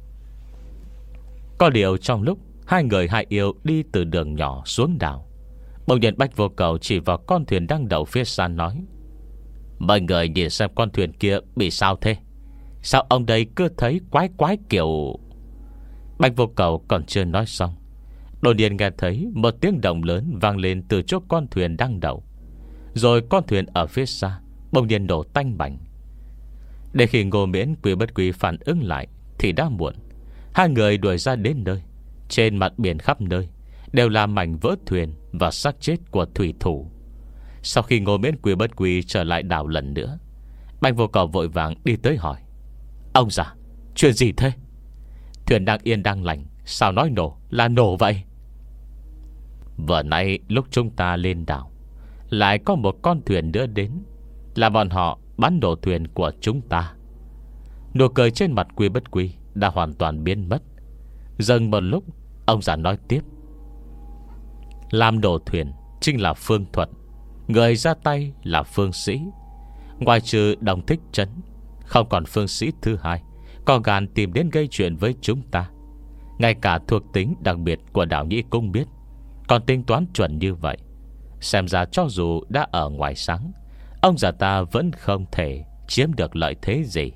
Có điều trong lúc hai người hai yêu đi từ đường nhỏ xuống đảo, bỗng nhiên Bách Vô Cầu chỉ vào con thuyền đang đậu phía xa nói: Mọi người nhìn xem con thuyền kia bị sao thế? Sao ông đây cứ thấy quái quái kiểu... Bách Vô Cầu còn chưa nói xong, đột nhiên nghe thấy một tiếng động lớn vang lên từ chỗ con thuyền đang đậu. Rồi con thuyền ở phía xa bỗng nhiên nổ tanh bành. Để khi Ngô Miễn Quy Bất Quy phản ứng lại thì đã muộn. Hai người đuổi ra đến nơi, trên mặt biển khắp nơi đều là mảnh vỡ thuyền và xác chết của thủy thủ. Sau khi Ngô Miễn Quy Bất Quy trở lại đảo lần nữa, Bách Vô Cầu vội vàng đi tới hỏi: Ông già, chuyện gì thế? Thuyền đang yên đang lành, sao nói nổ là nổ vậy? Vừa nãy lúc chúng ta lên đảo, lại có một con thuyền nữa đến, là bọn họ bắn đổ thuyền của chúng ta. Nụ cười trên mặt Quy Bất Quy đã hoàn toàn biến mất. Dần một lúc, ông già nói tiếp: làm đổ thuyền chính là Phương Thuật, người ra tay là Phương Sĩ. Ngoài trừ Đồng Thích Trấn, không còn Phương Sĩ thứ hai có gan tìm đến gây chuyện với chúng ta. Ngay cả thuộc tính đặc biệt của Đảo Nhĩ cũng biết, còn tính toán chuẩn như vậy. Xem ra cho dù đã ở ngoài sáng, ông già ta vẫn không thể chiếm được lợi thế gì.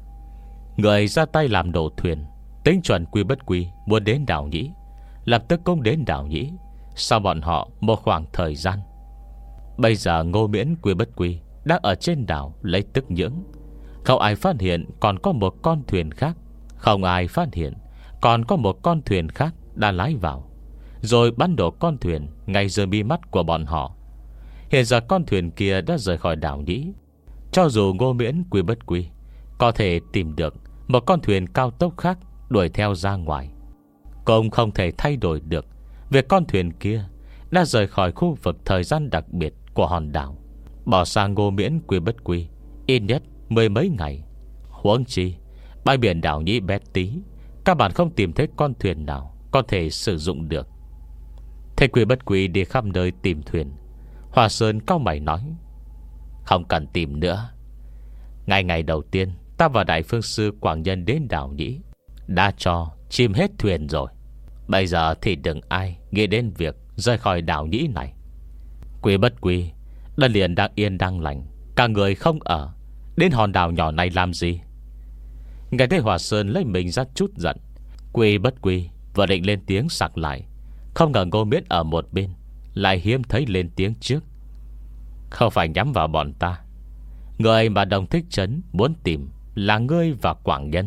Người ra tay làm đổ thuyền, tính chuẩn Quy Bất Quy muốn đến Đảo Nhĩ, lập tức cũng đến Đảo Nhĩ. Sau bọn họ một khoảng thời gian, bây giờ Ngô Miễn, Quy Bất Quy đang ở trên đảo lấy tức nhưỡng. Không ai phát hiện còn có một con thuyền khác. Không ai phát hiện còn có một con thuyền khác đã lái vào, rồi bắn đổ con thuyền ngay dưới mi mắt của bọn họ. Hiện giờ con thuyền kia đã rời khỏi Đảo Nhĩ. Cho dù Ngô Miễn, Quy Bất Quy có thể tìm được một con thuyền cao tốc khác đuổi theo ra ngoài, cũng không thể thay đổi được việc con thuyền kia đã rời khỏi khu vực thời gian đặc biệt của hòn đảo, bỏ sang Ngô Miễn, Quy Bất Quy ít nhất mười mấy ngày. Huống chi bãi biển Đảo Nhĩ bé tí, các bạn không tìm thấy con thuyền nào có thể sử dụng được. Thế Quy Bất Quy đi khắp nơi tìm thuyền. Hòa Sơn cau mày nói: không cần tìm nữa. Ngày ngày đầu tiên ta và Đại Phương Sư Quảng Nhân đến Đảo Nhĩ đã cho chìm hết thuyền rồi. Bây giờ thì đừng ai nghĩ đến việc rời khỏi Đảo Nhĩ này. Quy Bất Quy, đất liền đang yên đang lành, cả người không ở, đến hòn đảo nhỏ này làm gì? Nghe thấy Hòa Sơn lấy mình ra chút giận, Quy Bất Quy vừa định lên tiếng sặc lại, không ngờ Ngô Miễn ở một bên lại hiếm thấy lên tiếng trước: không phải nhắm vào bọn ta. Người mà Đồng Thích Trấn muốn tìm là ngươi và Quảng Nhân.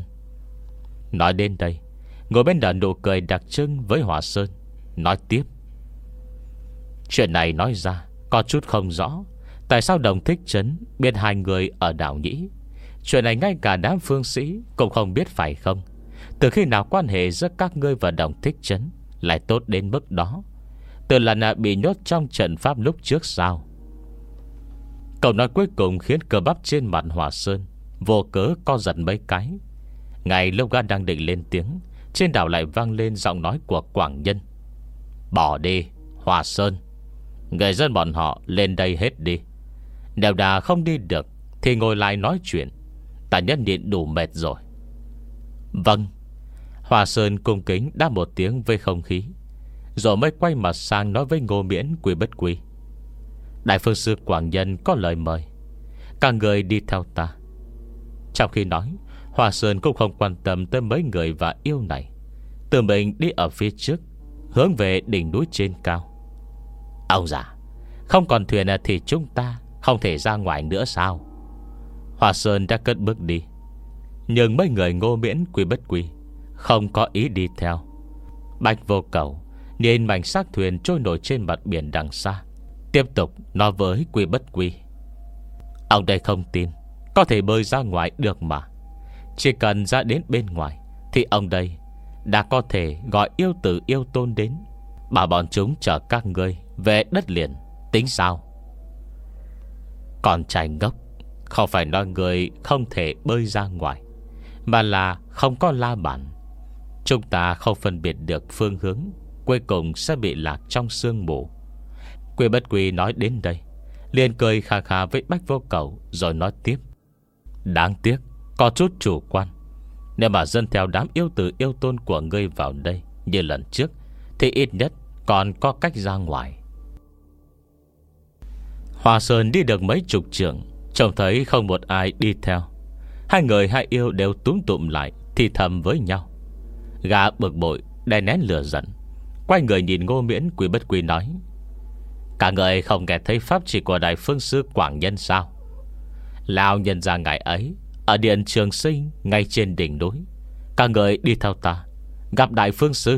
Nói đến đây, ngồi bên nở nụ cười đặc trưng với Hòa Sơn, nói tiếp: chuyện này nói ra có chút không rõ. Tại sao Đồng Thích Trấn biết hai người ở Đảo Nhĩ? Chuyện này ngay cả đám phương sĩ cũng không biết phải không? Từ khi nào quan hệ giữa các ngươi và Đồng Thích Trấn lại tốt đến mức đó? Từ lần bị nhốt trong trận pháp lúc trước sao? Câu nói cuối cùng khiến cơ bắp trên mặt Hòa Sơn vô cớ co giật mấy cái. Ngay lúc gã đang định lên tiếng, trên đảo lại vang lên giọng nói của Quảng Nhân: bỏ đi, Hòa Sơn. Người dân bọn họ lên đây hết đi. Nếu đã không đi được thì ngồi lại nói chuyện. Ta nhất nhịn đủ mệt rồi. Vâng. Hòa Sơn cung kính đáp một tiếng với không khí, rồi mới quay mặt sang nói với Ngô Miễn, Quy Bất Quy: Đại Phương Sư Quảng Nhân có lời mời, các người đi theo ta. Trong khi nói, Hòa Sơn cũng không quan tâm tới mấy người và yêu này, tự mình đi ở phía trước, hướng về đỉnh núi trên cao. Ông già, không còn thuyền thì chúng ta không thể ra ngoài nữa sao? Hòa Sơn đã cất bước đi, nhưng mấy người Ngô Miễn, Quy Bất Quy không có ý đi theo. Bạch Vô Cầu nhìn mảnh xác thuyền trôi nổi trên mặt biển đằng xa, tiếp tục nói với Quy Bất Quy: ông đây không tin có thể bơi ra ngoài được mà. Chỉ cần ra đến bên ngoài thì ông đây đã có thể gọi yêu tử yêu tôn đến, bảo bọn chúng chở các ngươi về đất liền. Tính sao? Còn trai ngốc, không phải nói người không thể bơi ra ngoài, mà là không có la bàn. Chúng ta không phân biệt được phương hướng, cuối cùng sẽ bị lạc trong sương mù. Quy Bất Quy nói đến đây liền cười khà khà với Bách Vô Cầu, rồi nói tiếp: đáng tiếc có chút chủ quan. Nếu mà dân theo đám yêu tử yêu tôn của ngươi vào đây như lần trước, thì ít nhất còn có cách ra ngoài. Hòa Sơn đi được mấy chục trượng, trông thấy không một ai đi theo. Hai người hai yêu đều túm tụm lại, thì thầm với nhau. Gã bực bội đè nén lửa giận, quay người nhìn Ngô Miễn, Quy Bất Quy nói: cả người không nghe thấy pháp chỉ của Đại Phương Sư Quảng Nhân sao? Lão nhân ra ngày ấy ở điện Trường Sinh ngay trên đỉnh núi. Cả người đi theo ta gặp Đại Phương Sư.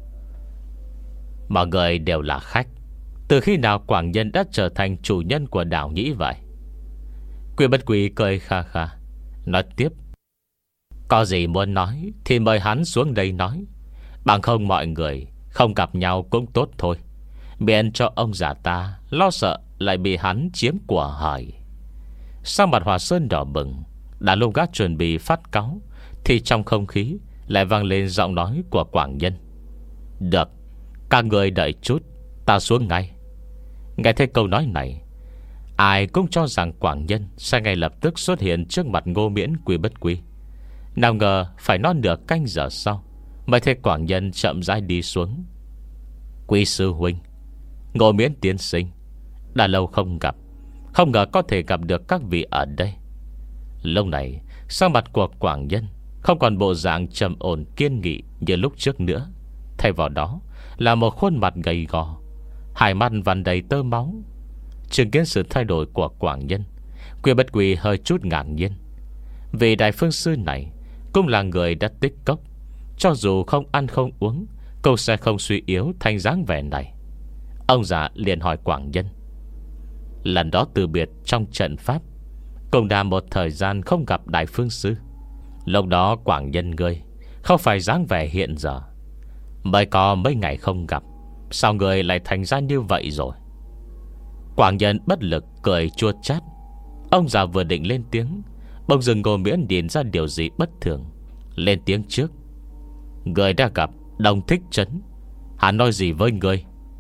Mọi người đều là khách. Từ khi nào Quảng Nhân đã trở thành chủ nhân của đảo Nhĩ vậy? Quy Bất Quy cười kha kha, nói tiếp: có gì muốn nói thì mời hắn xuống đây nói, bằng không mọi người không gặp nhau cũng tốt thôi, miễn cho ông già ta lo sợ lại bị hắn chiếm của hời. Sau mặt Hòa Sơn đỏ bừng, đã lúc gác chuẩn bị phát cáu, thì trong không khí lại vang lên giọng nói của Quảng Nhân. Được, các người đợi chút, ta xuống ngay. Nghe thấy câu nói này, ai cũng cho rằng Quảng Nhân sẽ ngay lập tức xuất hiện trước mặt Ngô Miễn Quy Bất Quy. Nào ngờ phải non nửa canh giờ sau mới thấy Quảng Nhân chậm rãi đi xuống. Quý sư huynh, Ngô Miễn tiên sinh, đã lâu không gặp, không ngờ có thể gặp được các vị ở đây. Lúc này sắc mặt của Quảng Nhân không còn bộ dạng trầm ổn kiên nghị như lúc trước nữa. Thay vào đó là một khuôn mặt gầy gò, hai mắt vằn đầy tơ máu. Chứng kiến sự thay đổi của Quảng Nhân, Quy Bất Quy hơi chút ngạc nhiên. Vì đại phương sư này cũng là người đã tích cốc, cho dù không ăn không uống cũng sẽ không suy yếu thành dáng vẻ này. Ông già liền hỏi Quảng Nhân. Lần đó từ biệt trong trận pháp, cũng đã một thời gian không gặp đại phương sư. Lúc đó Quảng Nhân ngươi không phải dáng vẻ hiện giờ, mới có mấy ngày không gặp, sao người lại thành ra như vậy rồi? Quảng Nhân bất lực cười chua chát. Ông già vừa định lên tiếng, bỗng dưng Ngô Miễn nhìn ra điều gì bất thường, lên tiếng trước. Người đã gặp Đồng Thích Trấn, hắn nói gì với người?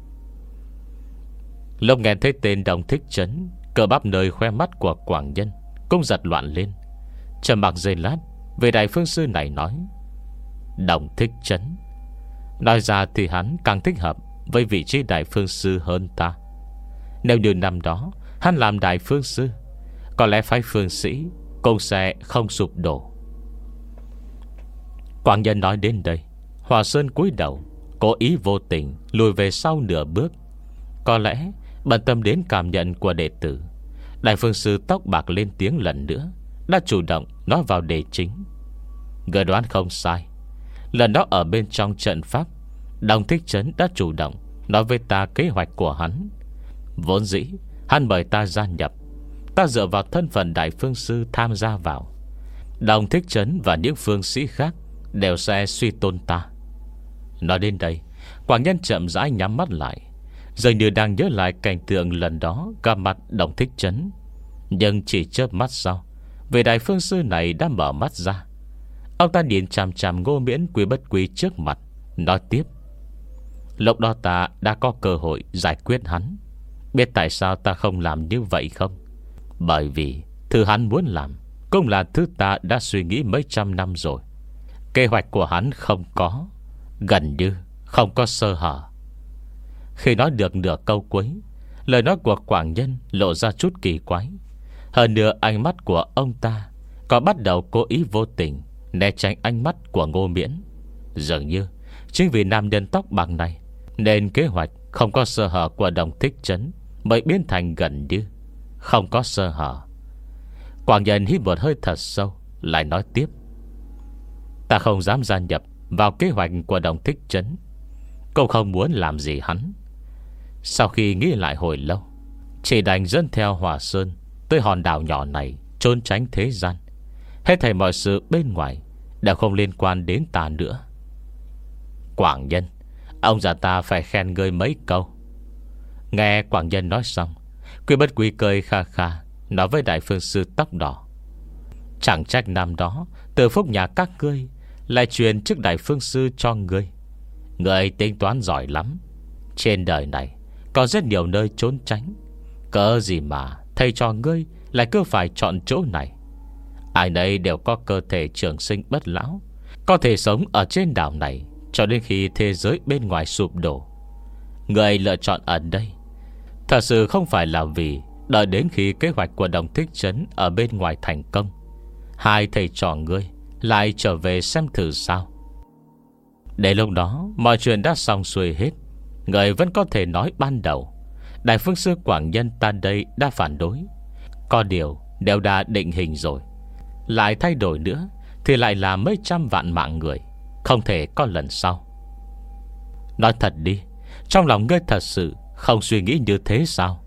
Lúc nghe thấy tên Đồng Thích Trấn, cơ bắp nơi khoe mắt của Quảng Nhân cũng giật loạn lên. Trầm mặc giây lát, về đại phương sư này nói. Đồng Thích Trấn, nói ra thì hắn càng thích hợp với vị trí đại phương sư hơn ta. Nếu như năm đó hắn làm đại phương sư, có lẽ phái phương sĩ cũng sẽ không sụp đổ. Quảng Nhân nói đến đây, Hòa Sơn cúi đầu, cố ý vô tình lùi về sau nửa bước. Có lẽ bận tâm đến cảm nhận của đệ tử, đại phương sư tóc bạc lên tiếng lần nữa, đã chủ động nói vào đề chính. Người đoán không sai. Lần đó ở bên trong trận pháp, Đồng Thích Trấn đã chủ động nói với ta kế hoạch của hắn. Vốn dĩ hắn mời ta gia nhập, ta dựa vào thân phận đại phương sư tham gia vào. Đồng Thích Trấn và những phương sĩ khác đều sẽ suy tôn ta. Nói đến đây, Quảng Nhân chậm rãi nhắm mắt lại, dường như đang nhớ lại cảnh tượng lần đó gặp mặt Đồng Thích Trấn. Nhưng chỉ chớp mắt sau, vị đại phương sư này đã mở mắt ra. Ông ta nhìn chằm chằm Ngô Miễn Quy Bất Quy trước mặt, nói tiếp. Lúc đó ta đã có cơ hội giải quyết hắn. Biết tại sao ta không làm như vậy không? Bởi vì thứ hắn muốn làm cũng là thứ ta đã suy nghĩ mấy trăm năm rồi. Kế hoạch của hắn không có, gần như không có sơ hở. Khi nói được nửa câu cuối, lời nói của Quảng Nhân lộ ra chút kỳ quái. Hơn nữa ánh mắt của ông ta có bắt đầu cố ý vô tình né tránh ánh mắt của Ngô Miễn. Dường như chính vì nam nhân tóc bạc này, nên kế hoạch không có sơ hở của Đồng Thích Trấn mới biến thành gần như không có sơ hở. Quảng Nhân hít một hơi thật sâu, lại nói tiếp. Ta không dám gia nhập vào kế hoạch của Đồng Thích Trấn, cũng không muốn làm gì hắn. Sau khi nghĩ lại hồi lâu, chỉ đành dẫn theo Hòa Sơn tới hòn đảo nhỏ này, trốn tránh thế gian. Hết thảy mọi sự bên ngoài đều không liên quan đến ta nữa. Quảng Nhân, ông già ta phải khen ngươi mấy câu. Nghe Quảng Nhân nói xong, Quy Bất Quy cười kha kha, nói với đại phương sư tóc đỏ. Chẳng trách năm đó từ phúc nhà các ngươi lại truyền chức đại phương sư cho ngươi. Ngươi tính toán giỏi lắm. Trên đời này có rất nhiều nơi trốn tránh, cớ gì mà thầy cho ngươi lại cứ phải chọn chỗ này? Ai nấy đều có cơ thể trường sinh bất lão, có thể sống ở trên đảo này cho đến khi thế giới bên ngoài sụp đổ. Ngươi lựa chọn ở đây thật sự không phải là vì đợi đến khi kế hoạch của Đồng Thích Trấn ở bên ngoài thành công, hai thầy trò ngươi lại trở về xem thử sao. Để lúc đó mọi chuyện đã xong xuôi hết, người vẫn có thể nói ban đầu đại phương sư Quảng Nhân ta đây đã phản đối. Có điều đều đã định hình rồi, lại thay đổi nữa thì lại là mấy trăm vạn mạng người, không thể có lần sau. Nói thật đi, trong lòng ngươi thật sự không suy nghĩ như thế sao?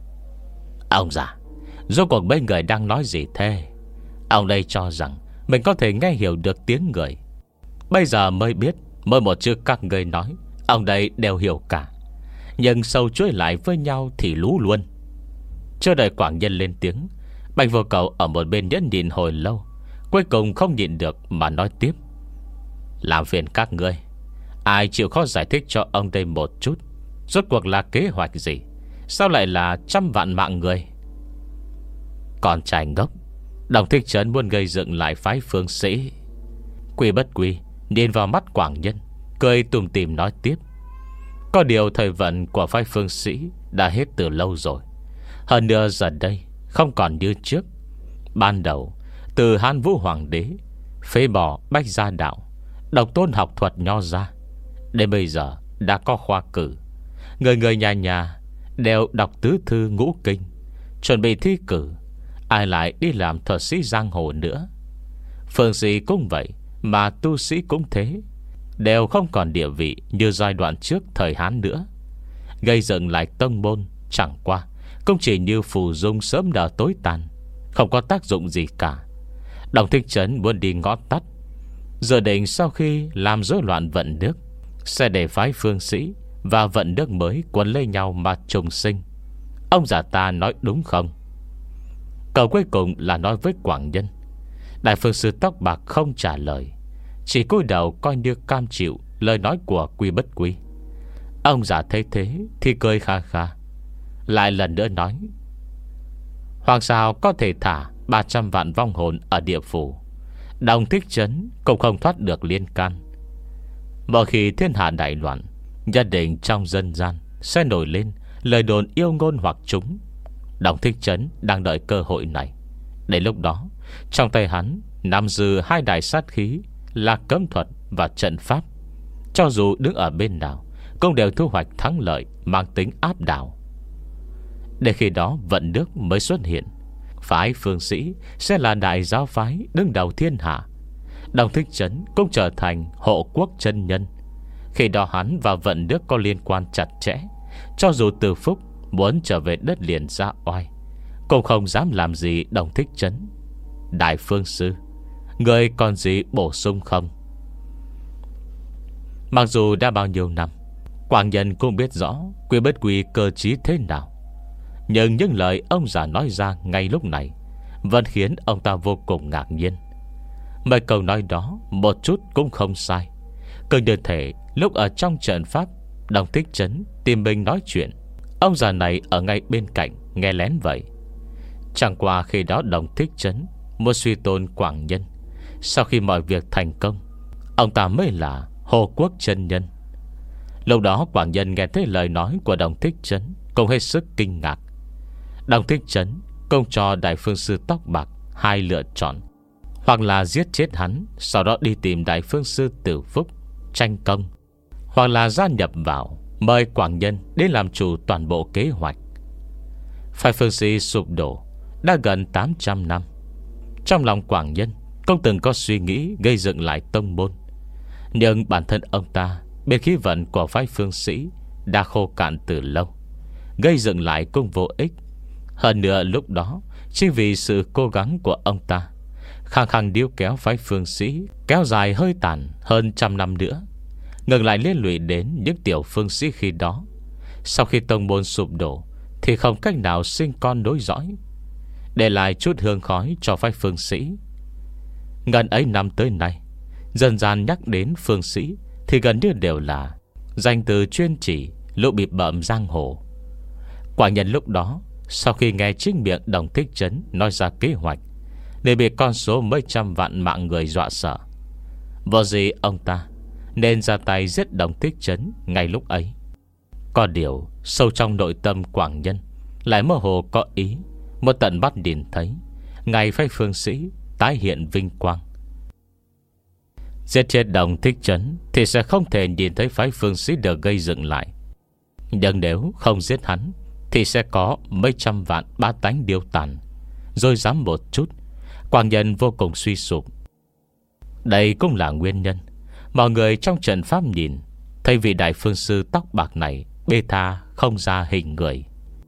Ông già, rốt cuộc mấy người đang nói gì thế? Ông đây cho rằng mình có thể nghe hiểu được tiếng người. Bây giờ mới biết, mỗi một chữ các người nói ông đây đều hiểu cả, nhưng sâu chuỗi lại với nhau thì lú luôn. Chưa đợi Quảng Nhân lên tiếng, Bạch Vô Cầu ở một bên nhẫn nhịn hồi lâu, cuối cùng không nhịn được mà nói tiếp: làm phiền các ngươi, ai chịu khó giải thích cho ông đây một chút, rốt cuộc là kế hoạch gì? Sao lại là trăm vạn mạng người? Con trai ngốc, Đồng Thích Trấn muốn gây dựng lại phái Phương Sĩ. Quy Bất Quy nhìn vào mắt Quảng Nhân, cười tủm tỉm nói tiếp: có điều thời vận của phái Phương Sĩ đã hết từ lâu rồi. Hơn nữa giờ đây không còn như trước. Ban đầu từ Hán Vũ Hoàng đế phế bỏ Bách Gia đạo, độc tôn học thuật nho ra, đến bây giờ đã có khoa cử, người người nhà nhà đều đọc tứ thư ngũ kinh, chuẩn bị thi cử. Ai lại đi làm thuật sĩ giang hồ nữa? Phương Sĩ cũng vậy, mà tu sĩ cũng thế, đều không còn địa vị như giai đoạn trước thời Hán nữa. Gây dựng lại tông môn chẳng qua cũng chỉ như phù dung sớm nở tối tàn, không có tác dụng gì cả. Đồng Thích Trấn muốn đi ngõ tắt, giờ định sau khi làm rối loạn vận nước, sẽ để phái Phương Sĩ và vận nước mới quấn lấy nhau mà trùng sinh. Ông già ta nói đúng không? Câu cuối cùng là nói với Quảng Nhân. Đại phương sư tóc bạc không trả lời, chỉ cúi đầu coi như cam chịu lời nói của Quy Bất Quy. Ông già thấy thế thì cười kha kha, lại lần nữa nói: Hoàng sao có thể thả ba trăm vạn vong hồn ở địa phủ, Đồng Thích Trấn cũng không thoát được liên can. Mỗi khi thiên hạ đại loạn, nhất định trong dân gian sẽ nổi lên lời đồn yêu ngôn hoặc chúng. Đồng Thích Trấn đang đợi cơ hội này. Đến lúc đó, trong tay hắn nắm giữ hai đại sát khí là cấm thuật và trận pháp. Cho dù đứng ở bên nào cũng đều thu hoạch thắng lợi mang tính áp đảo. Để khi đó vận nước mới xuất hiện, phái Phương Sĩ sẽ là đại giáo phái đứng đầu thiên hạ. Đồng Thích Trấn cũng trở thành hộ quốc chân nhân. Khi đó hắn và vận nước có liên quan chặt chẽ. Cho dù Từ Phúc muốn trở về đất liền ra oai, cũng không dám làm gì Đồng Thích Trấn. Đại phương sư, người còn gì bổ sung không? Mặc dù đã bao nhiêu năm, Quảng Nhân cũng biết rõ Quy Bất Quy cơ trí thế nào, nhưng những lời ông già nói ra ngay lúc này vẫn khiến ông ta vô cùng ngạc nhiên. Mấy câu nói đó một chút cũng không sai. Cứ như thể lúc ở trong trận pháp, Đồng Thích Trấn tìm mình nói chuyện, ông già này ở ngay bên cạnh nghe lén vậy. Chẳng qua khi đó Đồng Thích Trấn muốn suy tôn Quảng Nhân. Sau khi mọi việc thành công, ông ta mới là hộ quốc chân nhân. Lúc đó Quảng Nhân nghe thấy lời nói của Đồng Thích Trấn cũng hết sức kinh ngạc. Đồng Thích Trấn cũng cho đại phương sư tóc bạc hai lựa chọn: hoặc là giết chết hắn, sau đó đi tìm đại phương sư Tử Phúc tranh công, hoặc là gia nhập vào, mời Quảng Nhân đến làm chủ toàn bộ kế hoạch. Phái Phương Sĩ sụp đổ đã gần tám trăm năm. Trong lòng Quảng Nhân cũng từng có suy nghĩ gây dựng lại tông môn, nhưng bản thân ông ta bên khí vận của phái Phương Sĩ đã khô cạn từ lâu, gây dựng lại cũng vô ích. Hơn nữa lúc đó, chính vì sự cố gắng của ông ta, khăng khăng điêu kéo phái Phương Sĩ kéo dài hơi tàn hơn trăm năm nữa, ngược lại liên lụy đến những tiểu phương sĩ khi đó. Sau khi tông môn sụp đổ thì không cách nào sinh con nối dõi, để lại chút hương khói cho phái Phương Sĩ. Ngần ấy năm tới nay, dần dần nhắc đến Phương Sĩ thì gần như đều là danh từ chuyên chỉ lũ bịp bợm giang hồ. Quả nhân lúc đó, sau khi nghe chính miệng Đồng Thích Trấn nói ra kế hoạch, để bị con số mấy trăm vạn mạng người dọa sợ, vô gì ông ta nên ra tay giết Đồng Thích Trấn ngay lúc ấy. Có điều sâu trong nội tâm Quảng Nhân lại mơ hồ có ý, một tận mắt nhìn thấy ngày phái Phương Sĩ tái hiện vinh quang. Giết chết Đồng Thích Trấn thì sẽ không thể nhìn thấy phái Phương Sĩ được gây dựng lại. Nhưng nếu không giết hắn thì sẽ có mấy trăm vạn bá tánh điêu tàn. Rồi dám một chút, Quảng Nhân vô cùng suy sụp. Đây cũng là nguyên nhân mọi người trong trận pháp nhìn thấy vị đại phương sư tóc bạc này bê tha không ra hình người.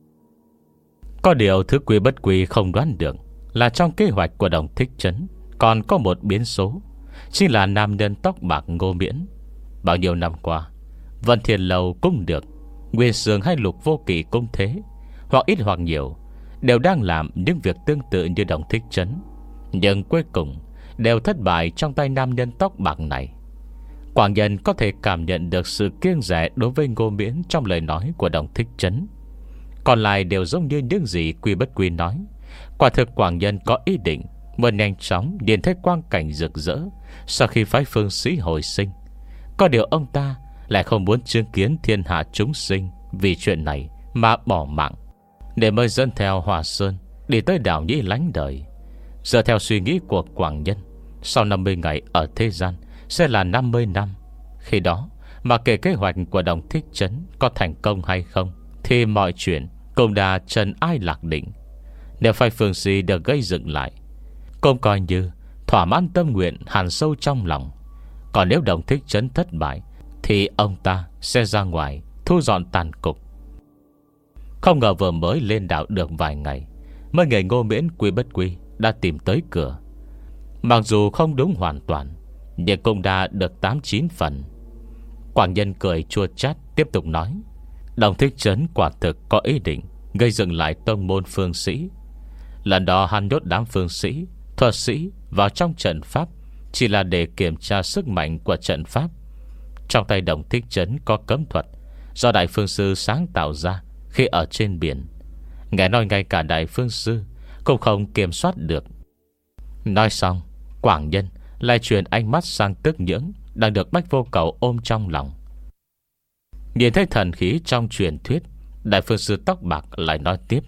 Có điều thứ Quy Bất Quy không đoán được là trong kế hoạch của Đồng Thích Trấn còn có một biến số, chính là nam nhân tóc bạc Ngô Miễn. Bao nhiêu năm qua, Vân Thiên Lâu cũng được, Nguyên Sương hay Lục Vô Kỵ cũng thế, hoặc ít hoặc nhiều đều đang làm những việc tương tự như Đồng Thích Trấn, nhưng cuối cùng đều thất bại trong tay nam nhân tóc bạc này. Quảng Nhân có thể cảm nhận được sự kiêng dè đối với Ngô Miễn trong lời nói của Đồng Thích Trấn. Còn lại đều giống như những gì Quy Bất Quy nói. Quả thực Quảng Nhân có ý định muốn nhanh chóng nhìn thấy quang cảnh rực rỡ sau khi phái phương sĩ hồi sinh. Có điều ông ta lại không muốn chứng kiến thiên hạ chúng sinh vì chuyện này mà bỏ mạng, để mới dẫn theo Hòa Sơn đi tới đảo Nhĩ lánh đời. Dựa theo suy nghĩ của Quảng Nhân, sau năm mươi ngày ở thế gian sẽ là năm mươi năm. Khi đó mà kể kế hoạch của Đồng Thích Trấn có thành công hay không, thì mọi chuyện cũng đã trần ai lạc định. Nếu phái phương sĩ được gây dựng lại, cũng coi như thỏa mãn tâm nguyện hàn sâu trong lòng. Còn nếu Đồng Thích Trấn thất bại, thì ông ta sẽ ra ngoài thu dọn tàn cục. Không ngờ vừa mới lên đảo được vài ngày, mấy người Ngô Miễn Quy Bất Quy đã tìm tới cửa. Mặc dù không đúng hoàn toàn, nhưng cũng đã được tám chín phần. Quảng Nhân cười chua chát tiếp tục nói: Đồng Thích Trấn quả thực có ý định gây dựng lại tông môn phương sĩ. Lần đó hắn nhốt đám phương sĩ, thuật sĩ vào trong trận pháp chỉ là để kiểm tra sức mạnh của trận pháp. Trong tay Đồng Thích Trấn có cấm thuật do Đại Phương Sư sáng tạo ra khi ở trên biển. Nghe nói ngay cả Đại Phương Sư cũng không kiểm soát được. Nói xong, Quảng Nhân lại chuyển ánh mắt sang Tức Nhưỡng đang được Bách Vô Cầu ôm trong lòng. Nhìn thấy thần khí trong truyền thuyết, Đại Phương Sư tóc bạc lại nói tiếp: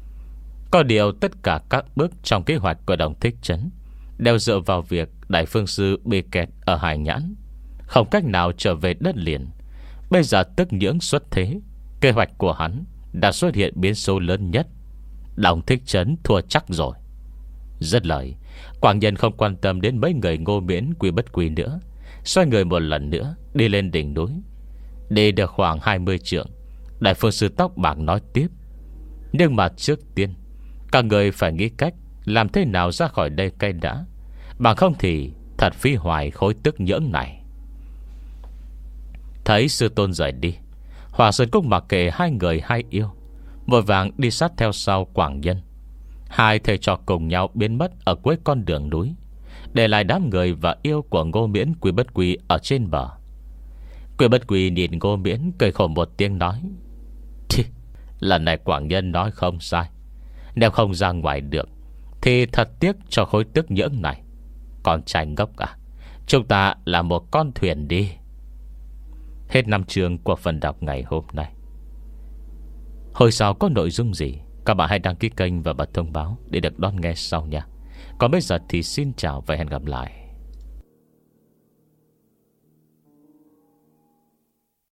Có điều tất cả các bước trong kế hoạch của Đồng Thích Trấn đều dựa vào việc Đại Phương Sư bị kẹt ở Hải Nhãn, không cách nào trở về đất liền. Bây giờ Tức Nhưỡng xuất thế, kế hoạch của hắn đã xuất hiện biến số lớn nhất. Đồng Thích Trấn thua chắc rồi. Rất lời, Quảng Nhân không quan tâm đến mấy người Ngô Miễn Quy Bất Quy nữa, xoay người một lần nữa đi lên đỉnh núi. Đi được khoảng hai mươi trượng, Đại Phương Sư tóc bạc nói tiếp: Nhưng mà trước tiên, các người phải nghĩ cách làm thế nào ra khỏi đây cây đã, bằng không thì thật phí hoài khối Tức Nhưỡng này. Thấy sư tôn rời đi, Hòa Sơn cũng mặc kệ hai người hai yêu, vội vàng đi sát theo sau Quảng Nhân. Hai thầy trò cùng nhau biến mất ở cuối con đường núi, để lại đám người và yêu của Ngô Miễn Quy Bất Quy ở trên bờ. Quy Bất Quy nhìn Ngô Miễn cười khổ một tiếng nói: Lần này Quảng Nhân nói không sai. Nếu không ra ngoài được thì thật tiếc cho khối Tức Nhưỡng này. Con trai ngốc à, chúng ta là một con thuyền đi. Hết năm chương của phần đọc ngày hôm nay. Hồi sau có nội dung gì, các bạn hãy đăng ký kênh và bật thông báo để được đón nghe sau nha. Còn bây giờ thì xin chào và hẹn gặp lại.